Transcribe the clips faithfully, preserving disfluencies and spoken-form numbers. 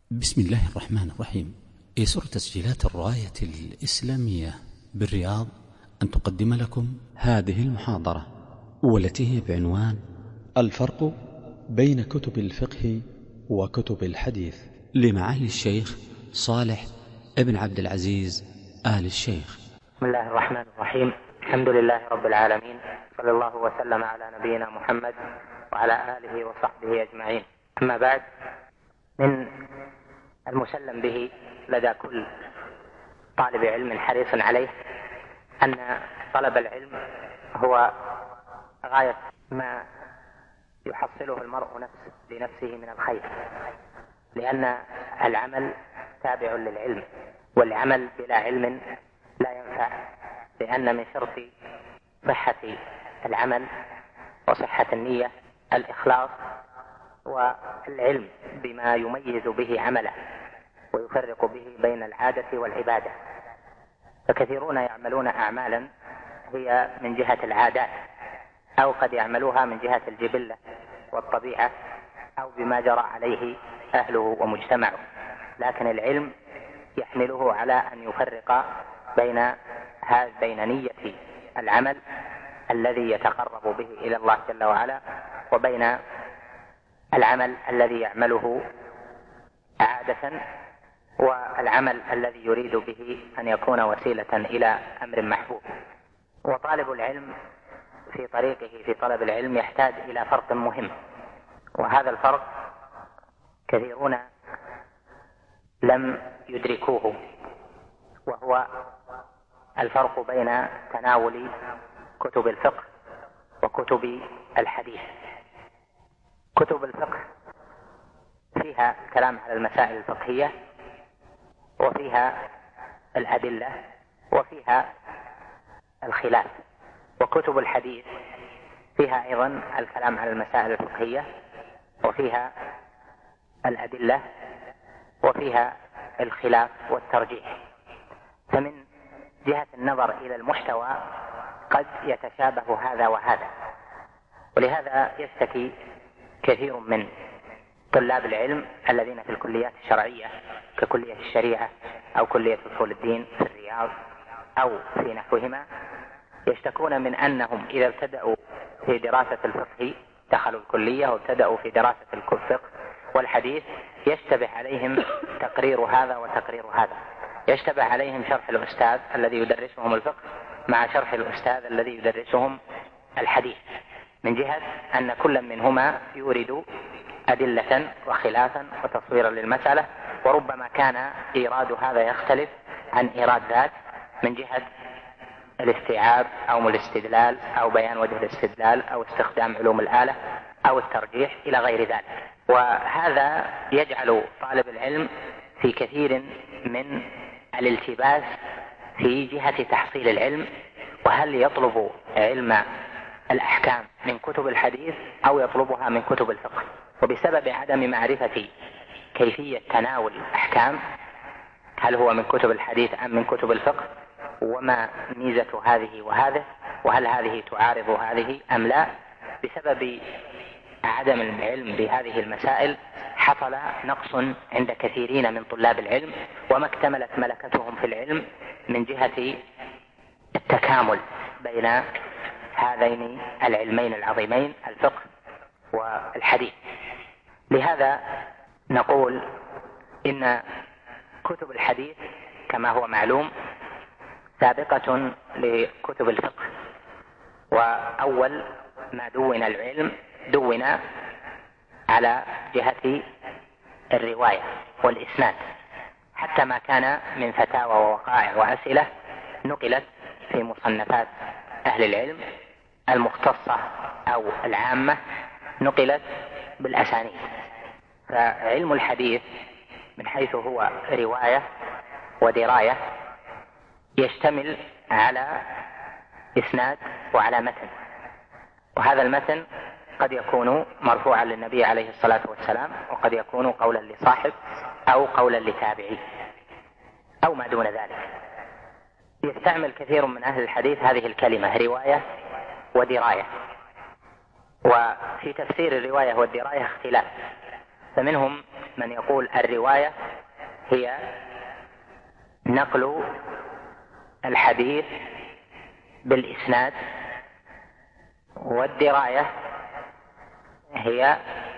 بسم الله الرحمن الرحيم. يسر تسجيلات الراية الإسلامية بالرياض أن تقدم لكم هذه المحاضرة، والتي هي بعنوان الفرق بين كتب الفقه وكتب الحديث، لمعالي الشيخ صالح ابن عبد العزيز آل الشيخ. بسم الله الرحمن الرحيم. الحمد لله رب العالمين، صلى الله وسلم على نبينا محمد وعلى آله وصحبه أجمعين. أما بعد، من المسلم به لدى كل طالب علم حريص عليه أن طلب العلم هو غاية ما يحصله المرء نفس لنفسه من الخير، لأن العمل تابع للعلم، والعمل بلا علم لا ينفع، لأن من شرط صحة العمل وصحة النية الإخلاص والعلم بما يميز به عمله ويفرق به بين العادة والعبادة. فكثيرون يعملون أعمالا هي من جهة العادات، أو قد يعملوها من جهة الجبلة والطبيعة أو بما جرى عليه أهله ومجتمعه، لكن العلم يحمله على أن يفرق بين بين نية العمل الذي يتقرب به إلى الله جل وعلا وبين العمل الذي يعمله عادة، والعمل الذي يريد به أن يكون وسيلة إلى أمر محبوب. وطالب العلم في طريقه في طلب العلم يحتاج إلى فرق مهم، وهذا الفرق كثيرون لم يدركوه، وهو الفرق بين تناول كتب الفقه وكتب الحديث. كتب الفقه فيها كلام على المسائل الفقهية، وفيها الأدلة، وفيها الخلاف. وكتب الحديث فيها أيضا الكلام على المسائل الفقهية، وفيها الأدلة، وفيها الخلاف والترجيح. فمن جهة النظر إلى المحتوى قد يتشابه هذا وهذا، ولهذا يشتكي كثير من طلاب العلم الذين في الكليات الشرعية ككلية الشريعة أو كلية أصول الدين في الرياض أو في نحوهما، يشتكون من أنهم إذا ابتدأوا في دراسة الفقه دخلوا الكلية وابتدأوا في دراسة الفقه والحديث يشتبه عليهم تقرير هذا وتقرير هذا، يشتبه عليهم شرح الأستاذ الذي يدرسهم الفقه مع شرح الأستاذ الذي يدرسهم الحديث، من جهة أن كل منهما يورد أدلة وخلافا وتصويرا للمسألة، وربما كان إيراد هذا يختلف عن إيراد ذاك من جهة الاستيعاب أو الاستدلال أو بيان وجه الاستدلال أو استخدام علوم الآلة أو الترجيح إلى غير ذلك. وهذا يجعل طالب العلم في كثير من الالتباس في جهة تحصيل العلم، وهل يطلب علم الأحكام من كتب الحديث أو يطلبها من كتب الفقه. وبسبب عدم معرفة كيفية تناول الأحكام، هل هو من كتب الحديث أم من كتب الفقه، وما ميزة هذه وهذه، وهل هذه تعارض هذه أم لا، بسبب عدم العلم بهذه المسائل حصل نقص عند كثيرين من طلاب العلم، وما اكتملت ملكتهم في العلم من جهة التكامل بين هذين العلمين العظيمين الفقه والحديث. لهذا نقول إن كتب الحديث كما هو معلوم سابقة لكتب الفقه، وأول ما دون العلم دون على جهة الرواية والإسناد، حتى ما كان من فتاوى ووقائع وأسئلة نقلت في مصنفات أهل العلم المختصة أو العامة نقلت بالأسانيد. فعلم الحديث من حيث هو رواية ودراية يشتمل على إسناد وعلى متن، وهذا المتن قد يكون مرفوعا للنبي عليه الصلاة والسلام، وقد يكون قولا لصاحب أو قولا لتابعي أو ما دون ذلك. يستعمل كثير من أهل الحديث هذه الكلمة رواية ودراية، وفي تفسير الرواية والدراية اختلاف، فمنهم من يقول الرواية هي نقل الحديث بالإسناد، والدراية هي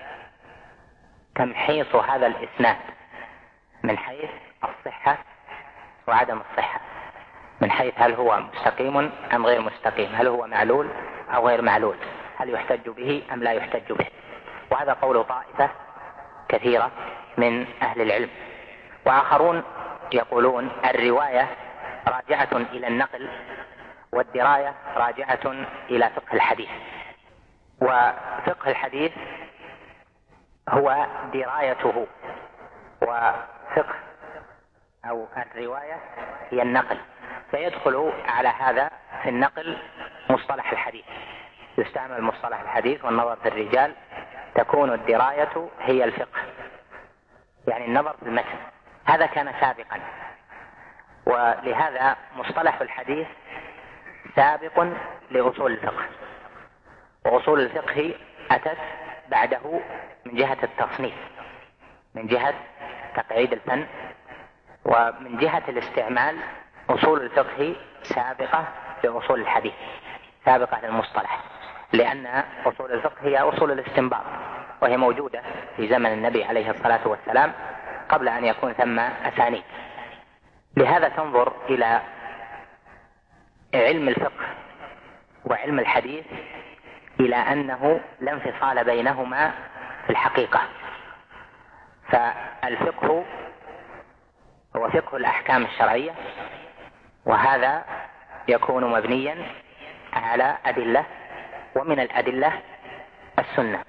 تمحيص هذا الإسناد من حيث الصحة وعدم الصحة، من حيث هل هو مستقيم أم غير مستقيم، هل هو معلول أو غير معلول، هل يحتج به أم لا يحتج به. وهذا قول طائفة كثيرة من أهل العلم. وآخرون يقولون الرواية راجعة إلى النقل، والدراية راجعة إلى فقه الحديث. وفقه الحديث هو درايته، وفقه أو الرواية هي النقل. فيدخل على هذا في النقل مصطلح الحديث، يستعمل مصطلح الحديث والنظر في الرجال، تكون الدراية هي الفقه، يعني النظر في المتن. هذا كان سابقا، ولهذا مصطلح الحديث سابق لأصول الفقه، وأصول الفقه أتت بعده من جهة التصنيف، من جهة تقعيد الفن، ومن جهة الاستعمال. أصول الفقه سابقة لأصول الحديث، سابقة للمصطلح، لأن أصول الفقه هي أصول الاستنباط، وهي موجودة في زمن النبي عليه الصلاة والسلام قبل أن يكون ثم أسانيد. لهذا تنظر إلى علم الفقه وعلم الحديث إلى أنه لا انفصال بينهما في الحقيقة. فالفقه هو فقه الأحكام الشرعية، وهذا يكون مبنيا على أدلة، ومن الأدلة السنة.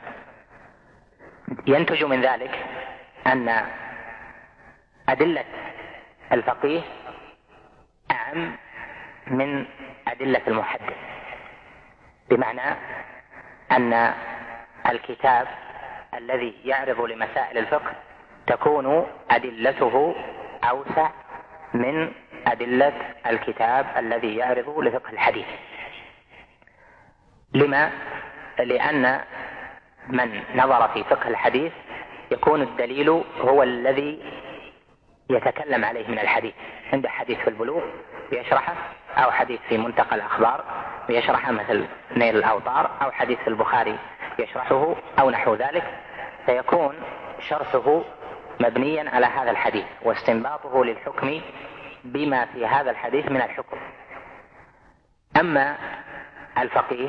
ينتج من ذلك أن أدلة الفقيه أعم من أدلة المحدث، بمعنى أن الكتاب الذي يعرض لمسائل الفقه تكون أدلته أوسع من أدلة الكتاب الذي يعرض لفقه الحديث. لما؟ لأن من نظر في فقه الحديث يكون الدليل هو الذي يتكلم عليه من الحديث. عنده حديث في البلوغ يشرحه، أو حديث في منتقى الأخبار يشرحه مثل نيل الأوطار، أو حديث في البخاري يشرحه، أو نحو ذلك، فيكون شرحه مبنيا على هذا الحديث واستنباطه للحكم بما في هذا الحديث من الحكم. أما الفقيه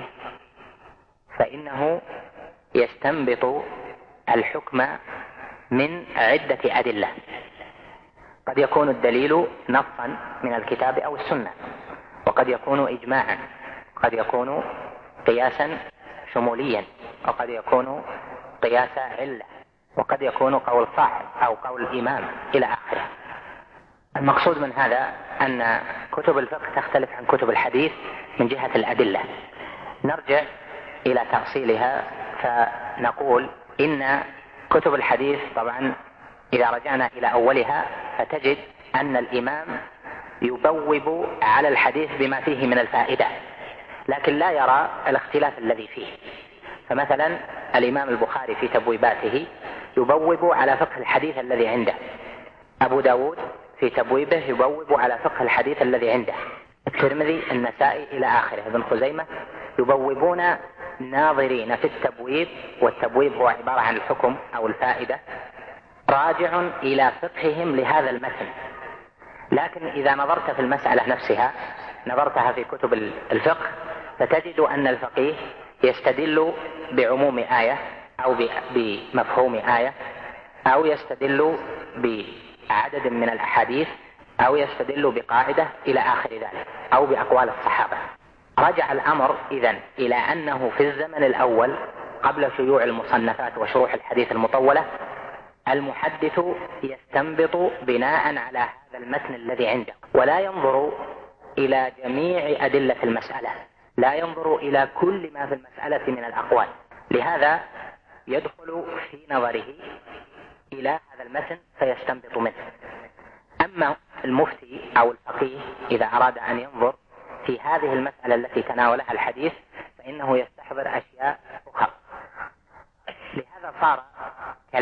فإنه يستنبط الحكم من عدة أدلة، قد يكون الدليل نصا من الكتاب أو السنة، وقد يكون إجماعا، قد يكون قياسا شموليا، وقد يكون قياس علة، وقد يكون قول صاحب أو قول إمام إلى آخره. المقصود من هذا أن كتب الفقه تختلف عن كتب الحديث من جهة الأدلة. نرجع إلى تأصيلها فنقول إن كتب الحديث طبعا إذا رجعنا إلى أولها فتجد أن الإمام يبوب على الحديث بما فيه من الفائدة، لكن لا يرى الاختلاف الذي فيه. فمثلا الإمام البخاري في تبويباته يبوب على فقه الحديث الذي عنده، أبو داود في تبويبه يبوب على فقه الحديث الذي عنده، الترمذي، النسائي إلى آخره، ابن خزيمة يبوبون ناظرين في التبويب، والتبويب هو عبارة عن الحكم أو الفائدة، راجع إلى فقههم لهذا المتن. لكن إذا نظرت في المسألة نفسها، نظرتها في كتب الفقه، فتجد أن الفقيه يستدل بعموم آية أو بمفهوم آية، أو يستدل بعدد من الأحاديث، أو يستدل بقاعدة إلى آخر ذلك، أو بأقوال الصحابة. رجع الأمر إذن إلى أنه في الزمن الأول قبل شيوع المصنفات وشروح الحديث المطولة، المحدث يستنبط بناء على هذا المتن الذي عنده، ولا ينظر إلى جميع أدلة المسألة، لا ينظر إلى كل ما في المسألة من الأقوال. لهذا يدخل في نظره إلى هذا المتن فيستنبط منه. أما المفتي أو الفقيه إذا أراد أن ينظر في هذه المسألة التي تناولها الحديث فإنه يستحضر أشياء أخرى. لهذا صار كلام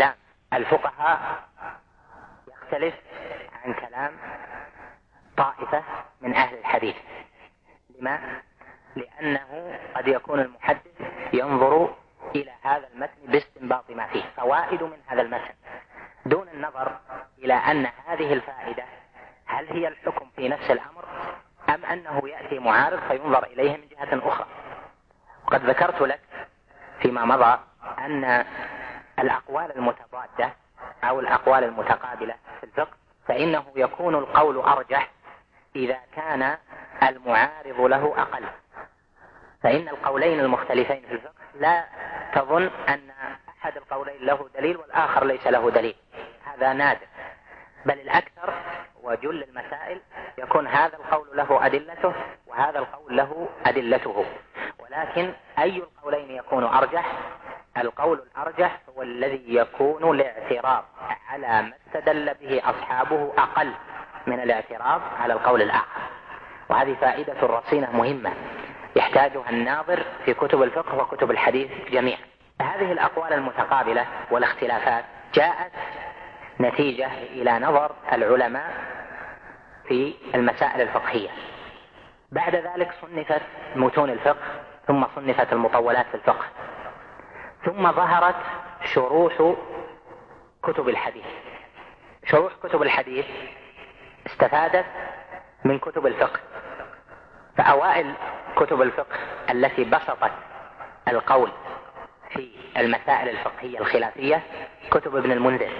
الفقهاء يختلف عن كلام طائفة من أهل الحديث. لما؟ لأنه قد يكون المحدث ينظر إلى هذا المتن باستنباط ما فيه فوائد من هذا المتن، دون النظر إلى أن هذه الفائدة هل هي الحكم في نفس الأمر أم أنه يأتي معارض فينظر إليه من جهة أخرى. وقد ذكرت لك فيما مضى أن الأقوال المتضادة أو الأقوال المتقابلة في الفقه فإنه يكون القول أرجح إذا كان المعارض له أقل. فإن القولين المختلفين في الفقه لا تظن أن أحد القولين له دليل والآخر ليس له دليل، هذا نادر، بل الأكثر وجل المسائل يكون هذا القول له أدلته وهذا القول له أدلته. ولكن أي القولين يكون أرجح؟ القول الأرجح هو الذي يكون الاعتراض على ما استدل به أصحابه أقل من الاعتراض على القول الآخر. وهذه فائدة رصينة مهمة يحتاجها الناظر في كتب الفقه وكتب الحديث جميعا. هذه الأقوال المتقابلة والاختلافات جاءت نتيجة إلى نظر العلماء في المسائل الفقهية. بعد ذلك صنفت متون الفقه، ثم صنفت المطولات في الفقه، ثم ظهرت شروح كتب الحديث. شروح كتب الحديث استفادت من كتب الفقه، فأوائل كتب الفقه التي بسطت القول في المسائل الفقهية الخلافية كتب ابن المنذر،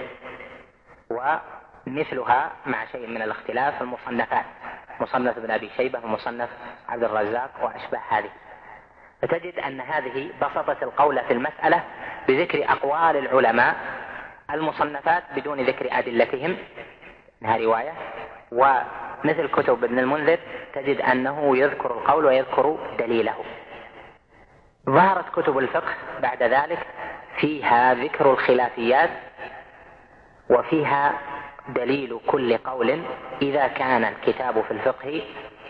ومثلها مع شيء من الاختلاف المصنفات، مصنف ابن أبي شيبة ومصنف عبد الرزاق وأشباه هذه. فتجد أن هذه بسطت القول في المسألة بذكر أقوال العلماء، المصنفات بدون ذكر أدلتهم انها رواية. ومثل كتب ابن المنذر تجد أنه يذكر القول ويذكر دليله. ظهرت كتب الفقه بعد ذلك فيها ذكر الخلافيات وفيها دليل كل قول إذا كان الكتاب في الفقه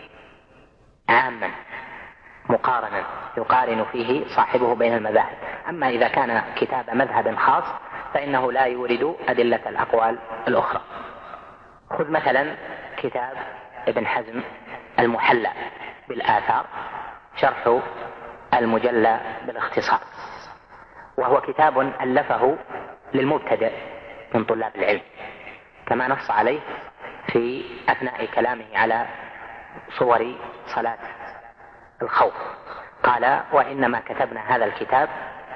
عاما مقارنا يقارن فيه صاحبه بين المذاهب. أما إذا كان كتاب مذهب خاص فإنه لا يورد أدلة الأقوال الأخرى. خذ مثلا كتاب ابن حزم المحلى بالآثار، شرح المجلى بالاختصار، وهو كتاب ألفه للمبتدئ من طلاب العلم، كما نص عليه في أثناء كلامه على صور صلاة الخوف. قال: وإنما كتبنا هذا الكتاب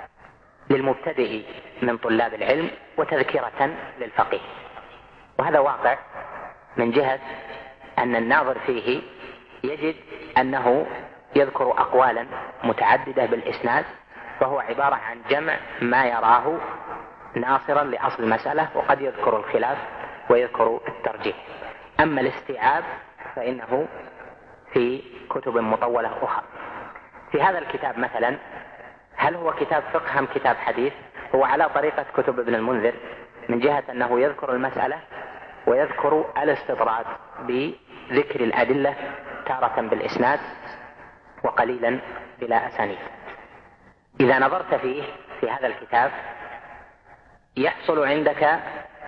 للمبتدئ من طلاب العلم وتذكرة للفقيه. وهذا واقع من جهة أن الناظر فيه يجد أنه يذكر أقوالا متعددة بالإسناد، وهو عبارة عن جمع ما يراه ناصرا لأصل المسألة، وقد يذكر الخلاف ويذكر الترجيح. أما الاستيعاب فإنه في كتب مطولة أخرى. في هذا الكتاب مثلا، هل هو كتاب فقه أم كتاب حديث؟ هو على طريقة كتب ابن المنذر من جهة أنه يذكر المسألة ويذكر الاستطراد بذكر الأدلة تارة بالإسناد وقليلا بلا أسانيد. إذا نظرت فيه في هذا الكتاب يحصل عندك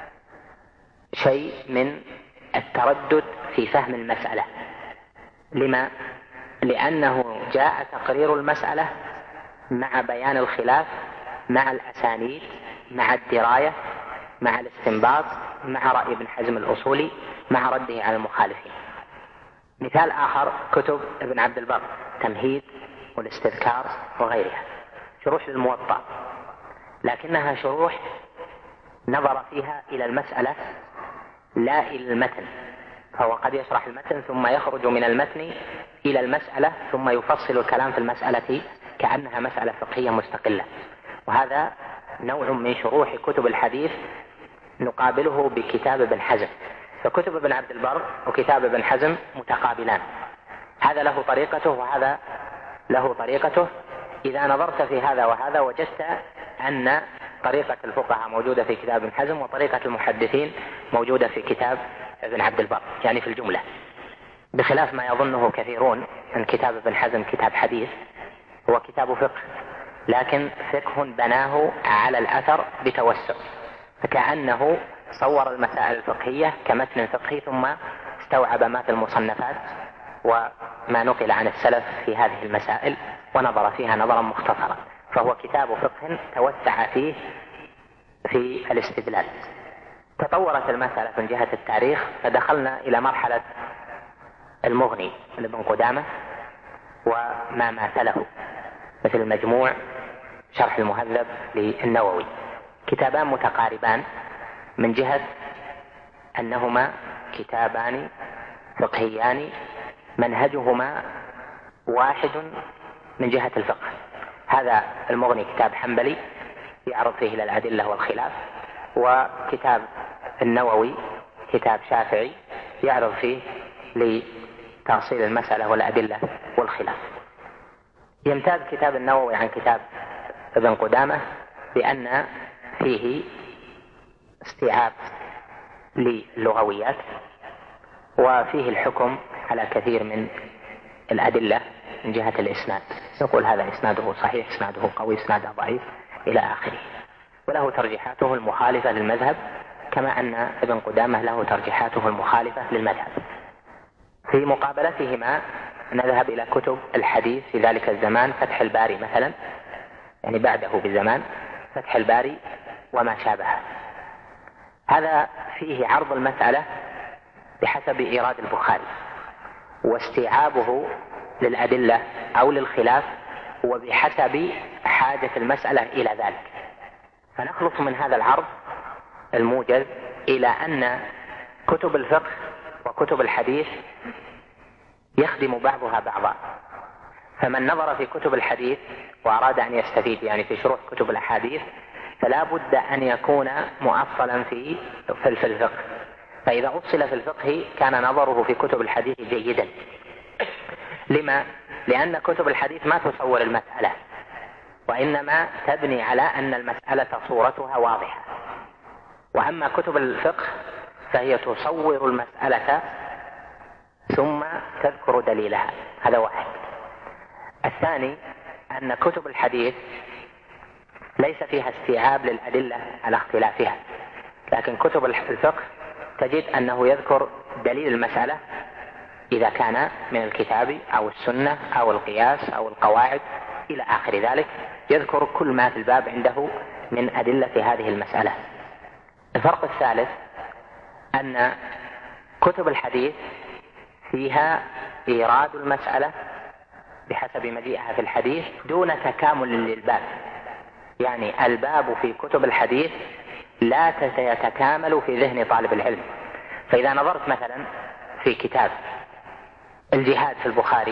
شيء من التردد في فهم المسألة. لما؟ لأنه جاء تقرير المسألة مع بيان الخلاف، مع الأسانيد، مع الدراية، مع الاستنباط، مع رأي ابن حزم الأصولي، مع رده على المخالفين. مثال آخر كتب ابن عبد البر، تمهيد والاستذكار وغيرها، شروح للموطأ، لكنها شروح نظر فيها إلى المسألة لا إلى المتن، فهو قد يشرح المتن ثم يخرج من المتن إلى المسألة ثم يفصل الكلام في المسألة كأنها مسألة فقهية مستقلة. وهذا نوع من شروح كتب الحديث نقابله بكتاب ابن حزم. فكتب ابن عبد البر وكتاب ابن حزم متقابلان، هذا له طريقته وهذا له طريقته. إذا نظرت في هذا وهذا وجدت أن طريقة الفقهاء موجودة في كتاب ابن حزم وطريقة المحدثين موجودة في كتاب ابن عبد البر، يعني في الجملة، بخلاف ما يظنه كثيرون أن كتاب ابن حزم كتاب حديث. هو كتاب فقه، لكن فقه بناه على الأثر بتوسع، فكأنه صور المسائل الفقهية كمتن فقهي ثم استوعب ما في المصنفات وما نقل عن السلف في هذه المسائل ونظر فيها نظرا مختصرا، فهو كتاب فقه توسع فيه في الاستدلال. تطورت المسألة من جهة التاريخ، فدخلنا إلى مرحلة المغني لابن قدامة وما ماثله مثل المجموع، شرح المهذب للنووي، كتابان متقاربان من جهة أنهما كتابان فقهيان منهجهما واحد من جهة الفقه. هذا المغني كتاب حنبلي يعرض فيه إلى الأدلة والخلاف، وكتاب النووي كتاب شافعي يعرض فيه لتأصيل المسألة والأدلة والخلاف. يمتاز كتاب النووي عن كتاب ابن قدامة بأن فيه استيعاب للغويات، وفيه الحكم على كثير من الأدلة من جهة الإسناد، يقول هذا إسناده صحيح، إسناده قوي، إسناده ضعيف إلى آخره، وله ترجيحاته المخالفة للمذهب كما أن ابن قدامة له ترجيحاته المخالفة للمذهب. في مقابلتهما نذهب إلى كتب الحديث في ذلك الزمان، فتح الباري مثلا، يعني بعده بزمان، فتح الباري وما شابهه. هذا فيه عرض المسألة بحسب إيراد البخاري واستيعابه للأدلة أو للخلاف وبحسب حاجة المسألة إلى ذلك، فنخلص من هذا العرض الموجز إلى أن كتب الفقه وكتب الحديث يخدم بعضها بعضا. فمن نظر في كتب الحديث وأراد أن يستفيد يعني في شروح كتب الأحاديث فلا بد أن يكون مؤصلا في في الفقه، فإذا أصل في الفقه كان نظره في كتب الحديث جيدا. لما؟ لأن كتب الحديث ما تصور المسألة، وإنما تبني على أن المسألة صورتها واضحة، وأما كتب الفقه فهي تصور المسألة ثم تذكر دليلها. هذا واحد. الثاني أن كتب الحديث ليس فيها استيعاب للأدلة على اختلافها، لكن كتب الفقه تجد أنه يذكر دليل المسألة إذا كان من الكتاب أو السنة أو القياس أو القواعد إلى آخر ذلك، يذكر كل ما في الباب عنده من أدلة هذه المسألة. الفرق الثالث أن كتب الحديث فيها إيراد المسألة بحسب مجيئها في الحديث دون تكامل للباب، يعني الباب في كتب الحديث لا يتكامل في ذهن طالب العلم. فإذا نظرت مثلا في كتاب الجهاد في البخاري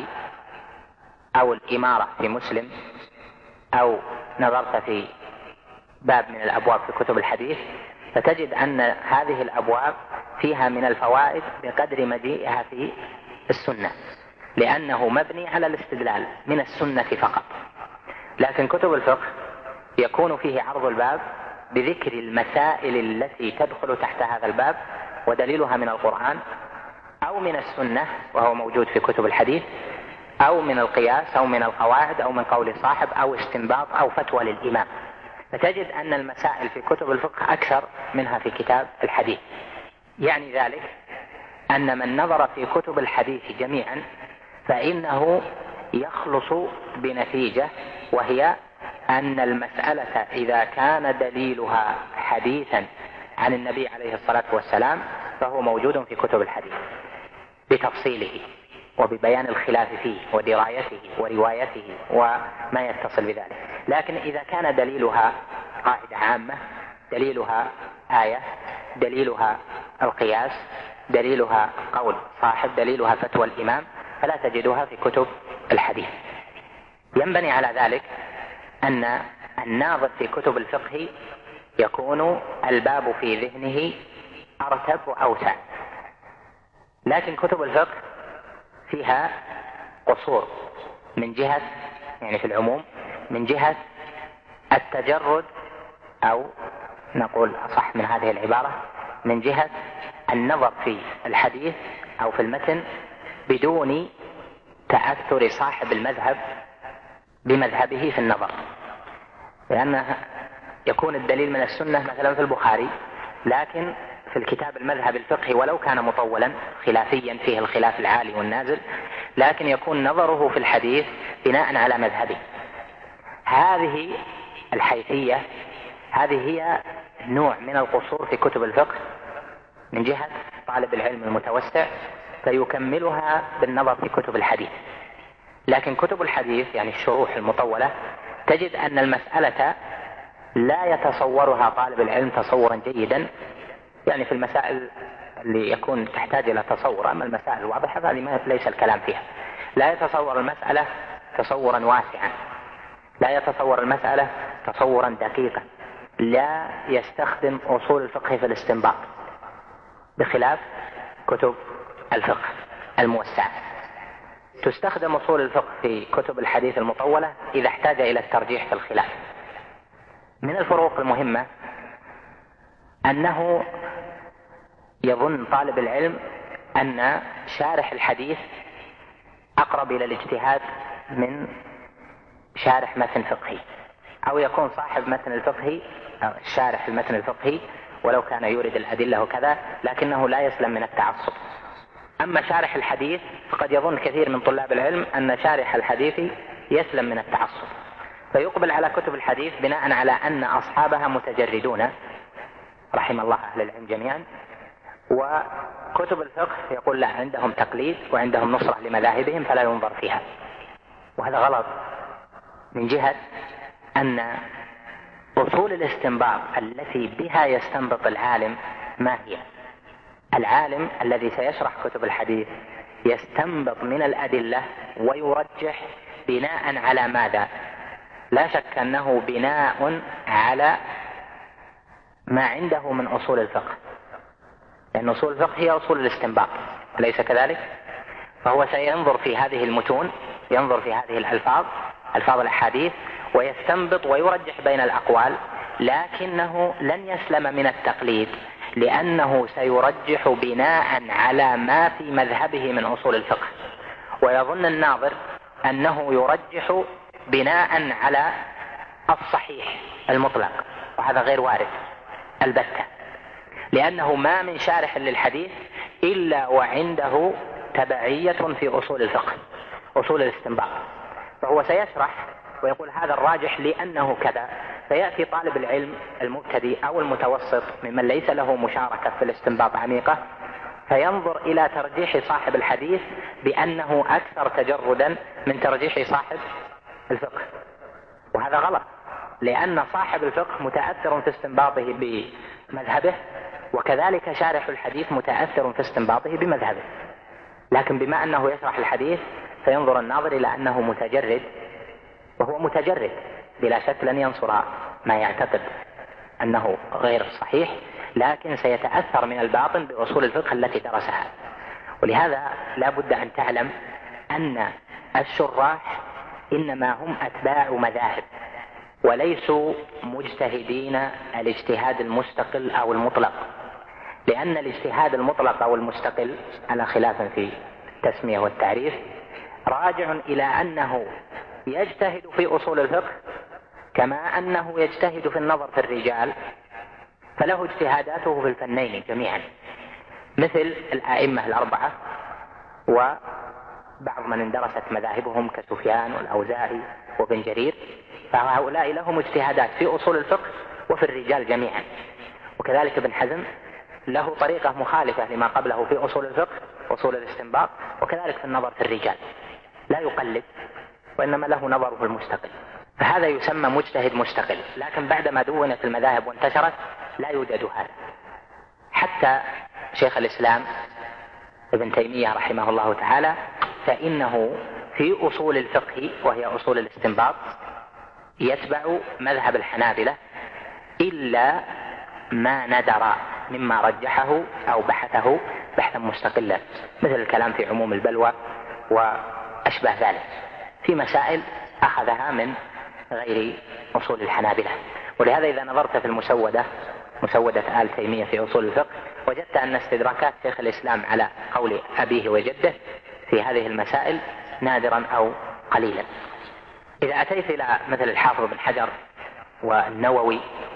أو الإمارة في مسلم، أو نظرت في باب من الأبواب في كتب الحديث، فتجد أن هذه الأبواب فيها من الفوائد بقدر مجيئها في السنة، لأنه مبني على الاستدلال من السنة فقط. لكن كتب الفقه يكون فيه عرض الباب بذكر المسائل التي تدخل تحت هذا الباب ودليلها من القرآن أو من السنة وهو موجود في كتب الحديث، أو من القياس أو من القواعد أو من قول صاحب أو استنباط أو فتوى للإمام. فتجد أن المسائل في كتب الفقه أكثر منها في كتاب الحديث. يعني ذلك أن من نظر في كتب الحديث جميعا فإنه يخلص بنتيجة، وهي أن المسألة إذا كان دليلها حديثا عن النبي عليه الصلاة والسلام فهو موجود في كتب الحديث بتفصيله وببيان الخلاف فيه ودرايته وروايته وما يتصل بذلك. لكن إذا كان دليلها قاعدة عامة، دليلها آية، دليلها القياس، دليلها قول صاحب، دليلها فتوى الإمام، فلا تجدها في كتب الحديث. ينبني على ذلك أن الناظر في كتب الفقه يكون الباب في ذهنه أرتب وأوسع، لكن كتب الفقه فيها قصور من جهة، يعني في العموم، من جهة التجرد، أو نقول أصح من هذه العبارة من جهة النظر في الحديث أو في المتن بدون تأثر صاحب المذهب بمذهبه في النظر. لأن يكون الدليل من السنة مثلا في البخاري، لكن في الكتاب المذهب الفقهي ولو كان مطولا خلافيا فيه الخلاف العالي والنازل، لكن يكون نظره في الحديث بناء على مذهبه. هذه الحيثية هذه هي نوع من القصور في كتب الفقه من جهة طالب العلم المتوسع، فيكملها بالنظر في كتب الحديث. لكن كتب الحديث يعني الشروح المطولة تجد أن المسألة لا يتصورها طالب العلم تصورا جيدا، يعني في المسائل اللي يكون تحتاج إلى تصور، أما المسائل الواضحة فهذه ليس الكلام فيها. لا يتصور المسألة تصورا واسعا، لا يتصور المسألة تصورا دقيقا، لا يستخدم أصول الفقه في الاستنباط بخلاف كتب الفقه الموسعة. تستخدم أصول الفقه في كتب الحديث المطولة إذا احتاج إلى الترجيح في الخلاف. من الفروق المهمة أنه يظن طالب العلم أن شارح الحديث أقرب إلى الاجتهاد من شارح متن فقهي، أو يكون صاحب متن الفقهي أو شارح المتن الفقهي ولو كان يورد الأدلة وكذا، لكنه لا يسلم من التعصب. أما شارح الحديث فقد يظن كثير من طلاب العلم أن شارح الحديث يسلم من التعصب، فيقبل على كتب الحديث بناء على أن أصحابها متجردون رحم الله أهل العلم جميعا، وكتب الفقه يقول لا، عندهم تقليد وعندهم نصرة لمذاهبهم فلا ينظر فيها. وهذا غلط من جهة أن أصول الاستنباط التي بها يستنبط العالم ما هي؟ العالم الذي سيشرح كتب الحديث يستنبط من الأدلة ويرجح بناء على ماذا؟ لا شك أنه بناء على ما عنده من أصول الفقه، لأن أصول الفقه هي أصول الاستنباط، أليس كذلك؟ فهو سينظر في هذه المتون، ينظر في هذه الألفاظ ألفاظ الأحاديث ويستنبط ويرجح بين الأقوال، لكنه لن يسلم من التقليد، لأنه سيرجح بناء على ما في مذهبه من أصول الفقه. ويظن الناظر أنه يرجح بناء على الصحيح المطلق، وهذا غير وارد البتة، لأنه ما من شارح للحديث إلا وعنده تبعية في أصول الفقه أصول الاستنباط، فهو سيشرح ويقول هذا الراجح لأنه كذا، فيأتي طالب العلم المبتدئ أو المتوسط ممن ليس له مشاركة في الاستنباط عميقة، فينظر إلى ترجيح صاحب الحديث بأنه أكثر تجردا من ترجيح صاحب الفقه، وهذا غلط، لأن صاحب الفقه متأثر في استنباطه بمذهبه، وكذلك شارح الحديث متأثر في استنباطه بمذهبه، لكن بما أنه يشرح الحديث فينظر الناظر إلى أنه متجرد، وهو متجرد بلا شك لن ينصر ما يعتقد أنه غير صحيح، لكن سيتأثر من الباطن بأصول الفقه التي درسها. ولهذا لا بد أن تعلم أن الشراح إنما هم أتباع مذاهب وليسوا مجتهدين الاجتهاد المستقل أو المطلق، لأن الاجتهاد المطلق أو المستقل على خلاف في التسمية والتعريف راجع إلى أنه يجتهد في أصول الفقه كما أنه يجتهد في النظر في الرجال، فله اجتهاداته في الفنين جميعا، مثل الآئمة الأربعة وبعض من اندرست مذاهبهم كسفيان والأوزاعي وابن جرير، فهؤلاء لهم اجتهادات في أصول الفقه وفي الرجال جميعا. وكذلك ابن حزم له طريقة مخالفة لما قبله في أصول الفقه أصول الاستنباط، وكذلك في النظر في الرجال لا يقلد وإنما له نظره المستقل، فهذا يسمى مجتهد مستقل. لكن بعدما دونت المذاهب وانتشرت لا يوجد هذا. حتى شيخ الإسلام ابن تيمية رحمه الله تعالى فإنه في أصول الفقه وهي أصول الاستنباط يتبع مذهب الحنابلة إلا ما ندر مما رجحه أو بحثه بحثا مستقلا، مثل الكلام في عموم البلوى وأشبه ذلك، في مسائل أخذها من غير أصول الحنابلة. ولهذا إذا نظرت في المسودة مسودة آل تيمية في أصول الفقه وجدت أن استدراكات شيخ الإسلام على قول أبيه وجده في هذه المسائل نادرا أو قليلا. إذا أتيت إلى مثل الحافظ بن حجر والنووي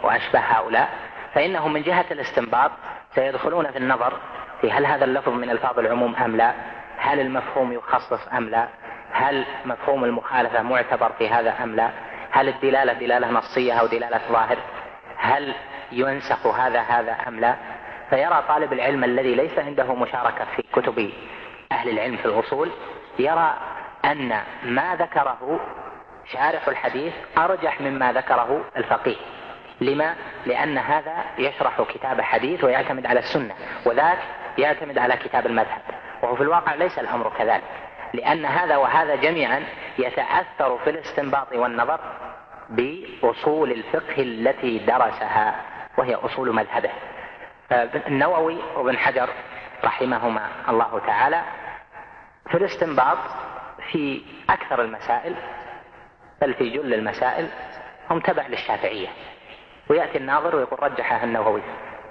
وأشبه هؤلاء، فإنهم من جهة الاستنباط سيدخلون في النظر في هل هذا اللفظ من ألفاظ العموم أم لا، هل المفهوم يخصص أم لا، هل مفهوم المخالفة معتبر في هذا أم لا، هل الدلالة دلالة نصية أو دلالة ظاهر، هل ينسخ هذا هذا أم لا. فيرى طالب العلم الذي ليس عنده مشاركة في كتب أهل العلم في الأصول، يرى أن ما ذكره شارح الحديث أرجح مما ذكره الفقيه. لما؟ لأن هذا يشرح كتاب حديث ويعتمد على السنة، وذاك يعتمد على كتاب المذهب، وهو في الواقع ليس الأمر كذلك، لأن هذا وهذا جميعا يتأثر في الاستنباط والنظر بأصول الفقه التي درسها وهي أصول مذهبه. النووي وابن حجر رحمهما الله تعالى في الاستنباط في أكثر المسائل بل في جل المسائل هم تبع للشافعية، ويأتي الناظر ويقول رجحها النووي،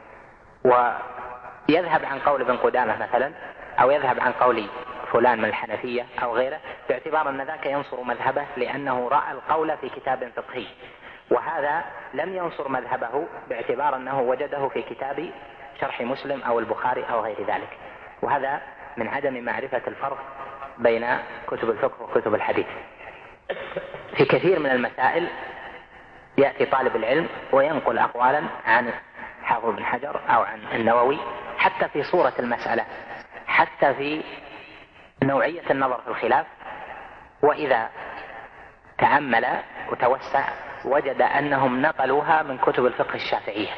ويذهب عن قول ابن قدامة مثلا، أو يذهب عن قول فلان من الحنفية أو غيره، باعتبار أن ذاك ينصر مذهبه لأنه رأى القول في كتاب فقهي، وهذا لم ينصر مذهبه باعتبار أنه وجده في كتاب شرح مسلم أو البخاري أو غير ذلك. وهذا من عدم معرفة الفرق بين كتب الفقه وكتب الحديث. في كثير من المسائل يأتي طالب العلم وينقل أقوالا عن حافظ بن حجر أو عن النووي، حتى في صورة المسألة، حتى في نوعية النظر في الخلاف، وإذا تأمل وتوسع وجد أنهم نقلوها من كتب الفقه الشافعية.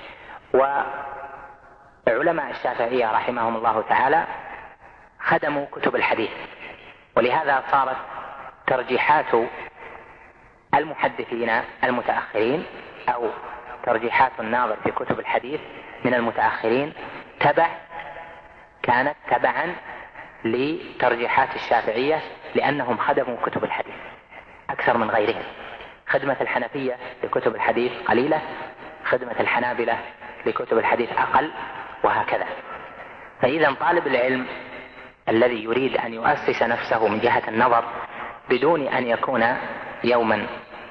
وعلماء الشافعية رحمهم الله تعالى خدموا كتب الحديث، ولهذا صارت ترجيحات المحدثين المتأخرين أو ترجيحات الناظر في كتب الحديث من المتأخرين تبع كانت تبعا لترجيحات الشافعية، لأنهم خدموا كتب الحديث أكثر من غيرهم. خدمة الحنفية لكتب الحديث قليلة، خدمة الحنابلة لكتب الحديث أقل، وهكذا. فإذا طالب العلم الذي يريد أن يؤسس نفسه من جهة النظر بدون أن يكون يوما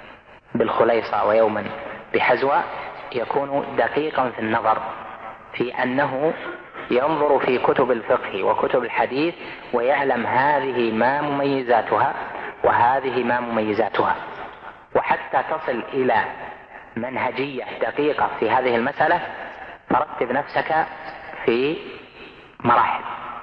بالخليصة ويوما بحزوة، يكون دقيقا في النظر، في أنه ينظر في كتب الفقه وكتب الحديث ويعلم هذه ما مميزاتها وهذه ما مميزاتها، وحتى تصل إلى منهجية دقيقة في هذه المسألة فرتب نفسك في مراحل.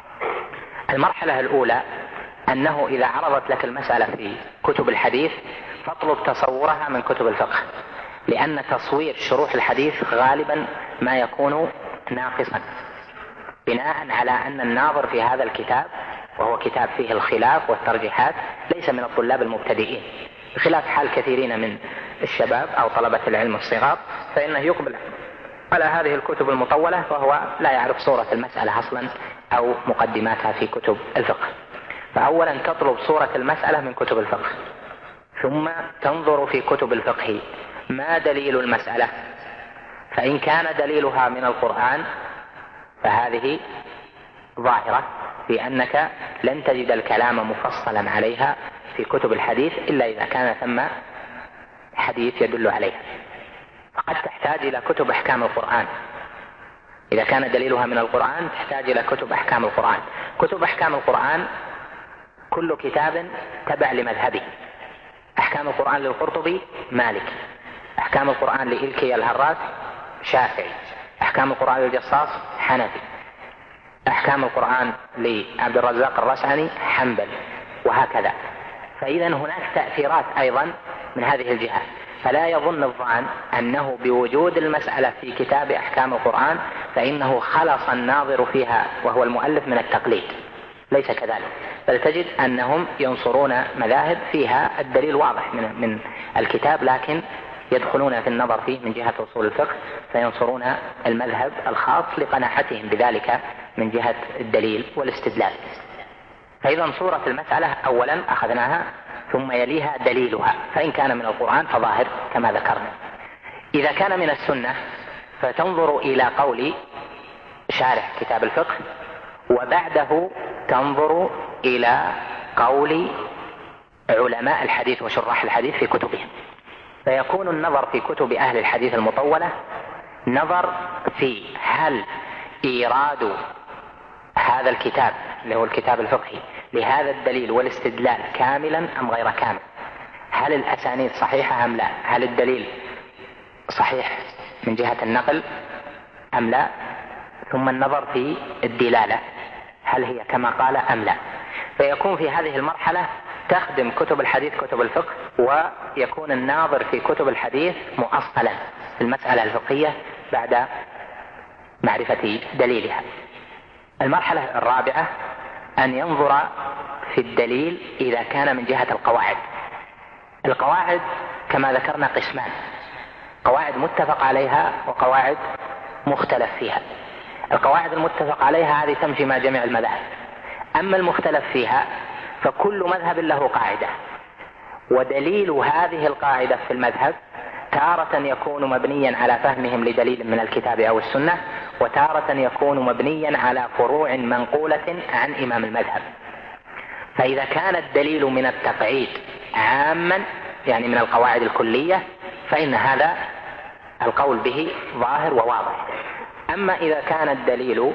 المرحلة الأولى أنه إذا عرضت لك المسألة في كتب الحديث فاطلب تصورها من كتب الفقه، لأن تصوير شروح الحديث غالبا ما يكون ناقصا، بناء على أن الناظر في هذا الكتاب وهو كتاب فيه الخلاف والترجيحات ليس من الطلاب المبتدئين، بخلاف حال كثيرين من الشباب أو طلبة العلم الصغار، فإنه يقبل على هذه الكتب المطولة وهو لا يعرف صورة المسألة أصلا أو مقدماتها في كتب الفقه. فأولا تطلب صورة المسألة من كتب الفقه، ثم تنظر في كتب الفقه ما دليل المسألة، فإن كان دليلها من القرآن فهذه ظاهرة في أنك لن تجد الكلام مفصلا عليها في كتب الحديث إلا إذا كان ثم حديث يدل عليها. فقد تحتاج إلى كتب أحكام القرآن، إذا كان دليلها من القرآن تحتاج إلى كتب أحكام القرآن. كتب أحكام القرآن كل كتاب تبع لمذهبه. أحكام القرآن للقرطبي مالك، أحكام القرآن لإلكي الهراس شافعي، أحكام القرآن للجصاص حنفي، أحكام القرآن لعبد الرزاق الرسعني حنبل، وهكذا. فإذا هناك تأثيرات أيضا من هذه الجهة، فلا يظن الظان أنه بوجود المسألة في كتاب أحكام القرآن فإنه خلص الناظر فيها وهو المؤلف من التقليد، ليس كذلك، بل تجد أنهم ينصرون مذاهب فيها الدليل واضح من, من الكتاب، لكن يدخلون في النظر فيه من جهة أصول الفقه فينصرون المذهب الخاص لقناعتهم بذلك من جهة الدليل والاستدلال. فإذا صورة المسألة أولا أخذناها، ثم يليها دليلها، فإن كان من القرآن فظاهر كما ذكرنا. إذا كان من السنة فتنظر إلى قول شارح كتاب الفقه، وبعده تنظر إلى قول علماء الحديث وشراح الحديث في كتبهم. فيكون النظر في كتب أهل الحديث المطولة نظر في هل إيراد هذا الكتاب اللي هو الكتاب الفقهي لهذا الدليل والاستدلال كاملا أم غير كامل، هل الأسانيد صحيحة أم لا، هل الدليل صحيح من جهة النقل أم لا، ثم النظر في الدلالة هل هي كما قال أم لا. فيكون في هذه المرحلة تخدم كتب الحديث كتب الفقه، ويكون الناظر في كتب الحديث مؤصلا في المسألة الفقهية بعد معرفة دليلها. المرحلة الرابعة أن ينظر في الدليل إذا كان من جهة القواعد. القواعد كما ذكرنا قسمان، قواعد متفق عليها وقواعد مختلف فيها. القواعد المتفق عليها هذه تمشي مع جميع المذاهب، أما المختلف فيها فكل مذهب له قاعدة، ودليل هذه القاعدة في المذهب تارة يكون مبنيا على فهمهم لدليل من الكتاب أو السنة، وتارة يكون مبنيا على فروع منقولة عن إمام المذهب. فإذا كان الدليل من التقعيد عاما يعني من القواعد الكلية فإن هذا القول به ظاهر وواضح. أما إذا كان الدليل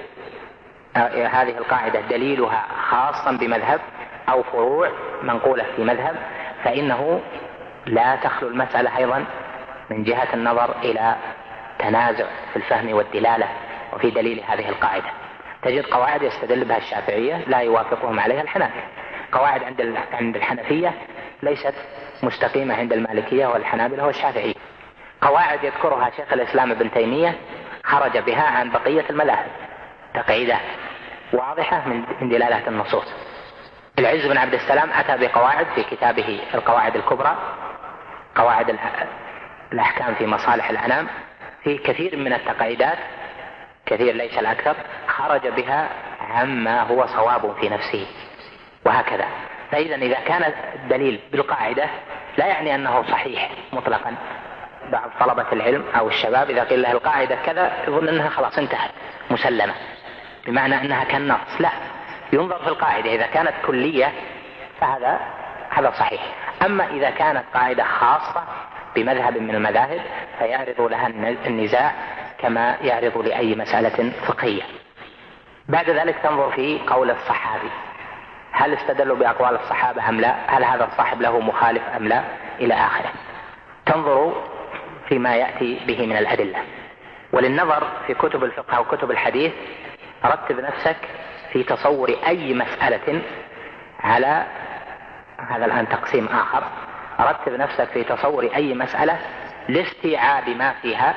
هذه القاعدة دليلها خاصا بمذهب أو فروع منقولة في مذهب فإنه لا تخلو المسألة أيضا من جهة النظر إلى تنازع في الفهم والدلالة وفي دليل هذه القاعدة. تجد قواعد يستدل بها الشافعية لا يوافقهم عليها الحنابلة، قواعد عند عند الحنفية ليست مستقيمة عند المالكية والحنابلة والشافعية، قواعد يذكرها شيخ الإسلام ابن تيمية خرج بها عن بقية المذاهب، تقعيدات واضحة من دلالة النصوص. العز بن عبد السلام أتى بقواعد في كتابه القواعد الكبرى، قواعد الأحكام في مصالح الأنام، في كثير من التقعيدات، كثير ليس الأكثر، خرج بها عما هو صواب في نفسه وهكذا. فإذا إذا كان الدليل بالقاعدة لا يعني أنه صحيح مطلقا. بعض طلبة العلم أو الشباب إذا قيل له القاعدة كذا يظن أنها خلاص انتهت مسلمة بمعنى أنها كالنص، لا، ينظر في القاعدة إذا كانت كلية فهذا هذا صحيح. أما إذا كانت قاعدة خاصة بمذهب من المذاهب فيعرض لها النزاع كما يعرض لأي مسألة فقهية. بعد ذلك تنظر في قول الصحابي، هل استدلوا بأقوال الصحابة أم لا، هل هذا الصاحب له مخالف أم لا، إلى آخره. تنظر فيما يأتي به من الأدلة. وللنظر في كتب الفقه أو كتب الحديث رتب نفسك في تصور أي مسألة على هذا الآن تقسيم آخر، رتب نفسك في تصور أي مسألة لاستيعاب ما فيها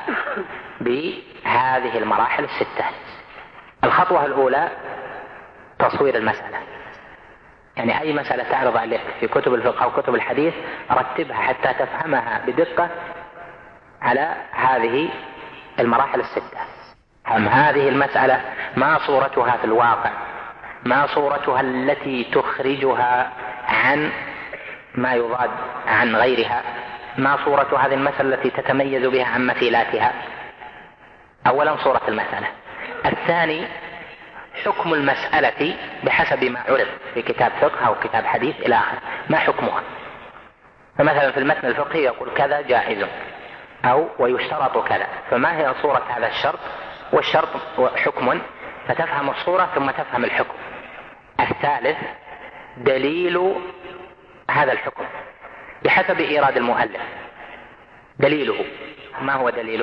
بهذه المراحل الستة. الخطوة الأولى تصوير المسألة، يعني أي مسألة تعرض عليك في كتب الفقه أو كتب الحديث رتبها حتى تفهمها بدقة على هذه المراحل الستة. هم هذه المسألة ما صورتها في الواقع، ما صورتها التي تخرجها عن ما يضاد عن غيرها، ما صورة هذه المسألة التي تتميز بها عن مثيلاتها. أولا صورة المسألة. الثاني حكم المسألة بحسب ما عرض في كتاب فقه أو كتاب حديث إلى آخره، ما حكمها. فمثلا في المتن الفقهي يقول كذا جائز أو ويشترط كذا، فما هي صورة هذا الشرط؟ والشرط حكم، فتفهم الصورة ثم تفهم الحكم. الثالث دليل هذا الحكم بحسب إيراد المؤلف، دليله ما هو دليله،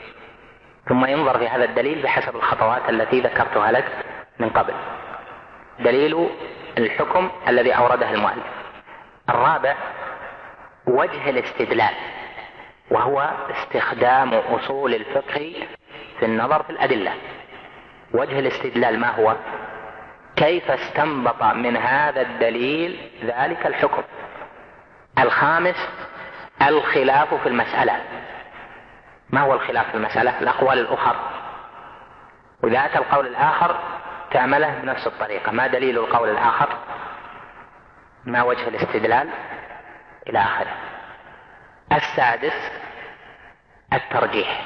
ثم ينظر في هذا الدليل بحسب الخطوات التي ذكرتها لك من قبل. دليل الحكم الذي أورده المؤلف. الرابع وجه الاستدلال، وهو استخدام أصول الفقه في النظر في الأدلة. وجه الاستدلال ما هو؟ كيف استنبط من هذا الدليل ذلك الحكم. الخامس الخلاف في المسألة. ما هو الخلاف في المسألة؟ الأقوال الأخرى، وإذا أتى القول الآخر تعمله بنفس الطريقة، ما دليل القول الآخر، ما وجه الاستدلال، إلى آخره. السادس الترجيح.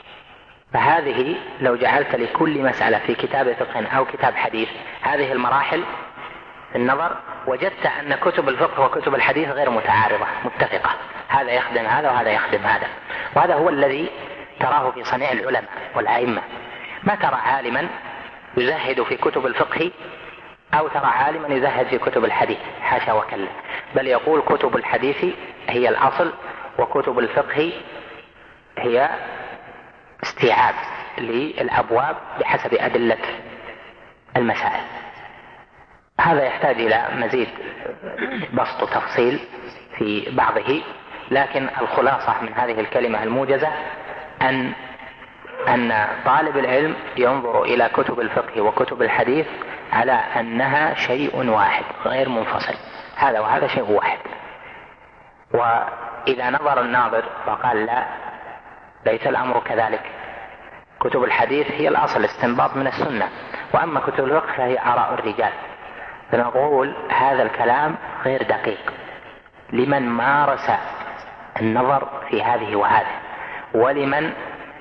فهذه لو جعلت لكل مسألة في كتاب فقه أو كتاب حديث هذه المراحل في النظر وجدت أن كتب الفقه وكتب الحديث غير متعارضة، متفقة. هذا يخدم هذا وهذا يخدم هذا. وهذا هو الذي تراه في صنيع العلماء والأئمة. ما ترى عالما يزهد في كتب الفقه أو ترى عالما يزهد في كتب الحديث، حاشا وكلا، بل يقول كتب الحديث هي الأصل وكتب الفقه هي استيعاب للأبواب بحسب أدلة المسائل. هذا يحتاج إلى مزيد بسط وتفصيل في بعضه، لكن الخلاصة من هذه الكلمة الموجزة أن أن طالب العلم ينظر إلى كتب الفقه وكتب الحديث على أنها شيء واحد غير منفصل، هذا وهذا شيء واحد. وإذا نظر الناظر وقال لا، ليس الأمر كذلك، كتب الحديث هي الأصل استنباط من السنة، وأما كتب الفقه فهي آراء الرجال، فنقول هذا الكلام غير دقيق لمن مارس النظر في هذه وهذه، ولمن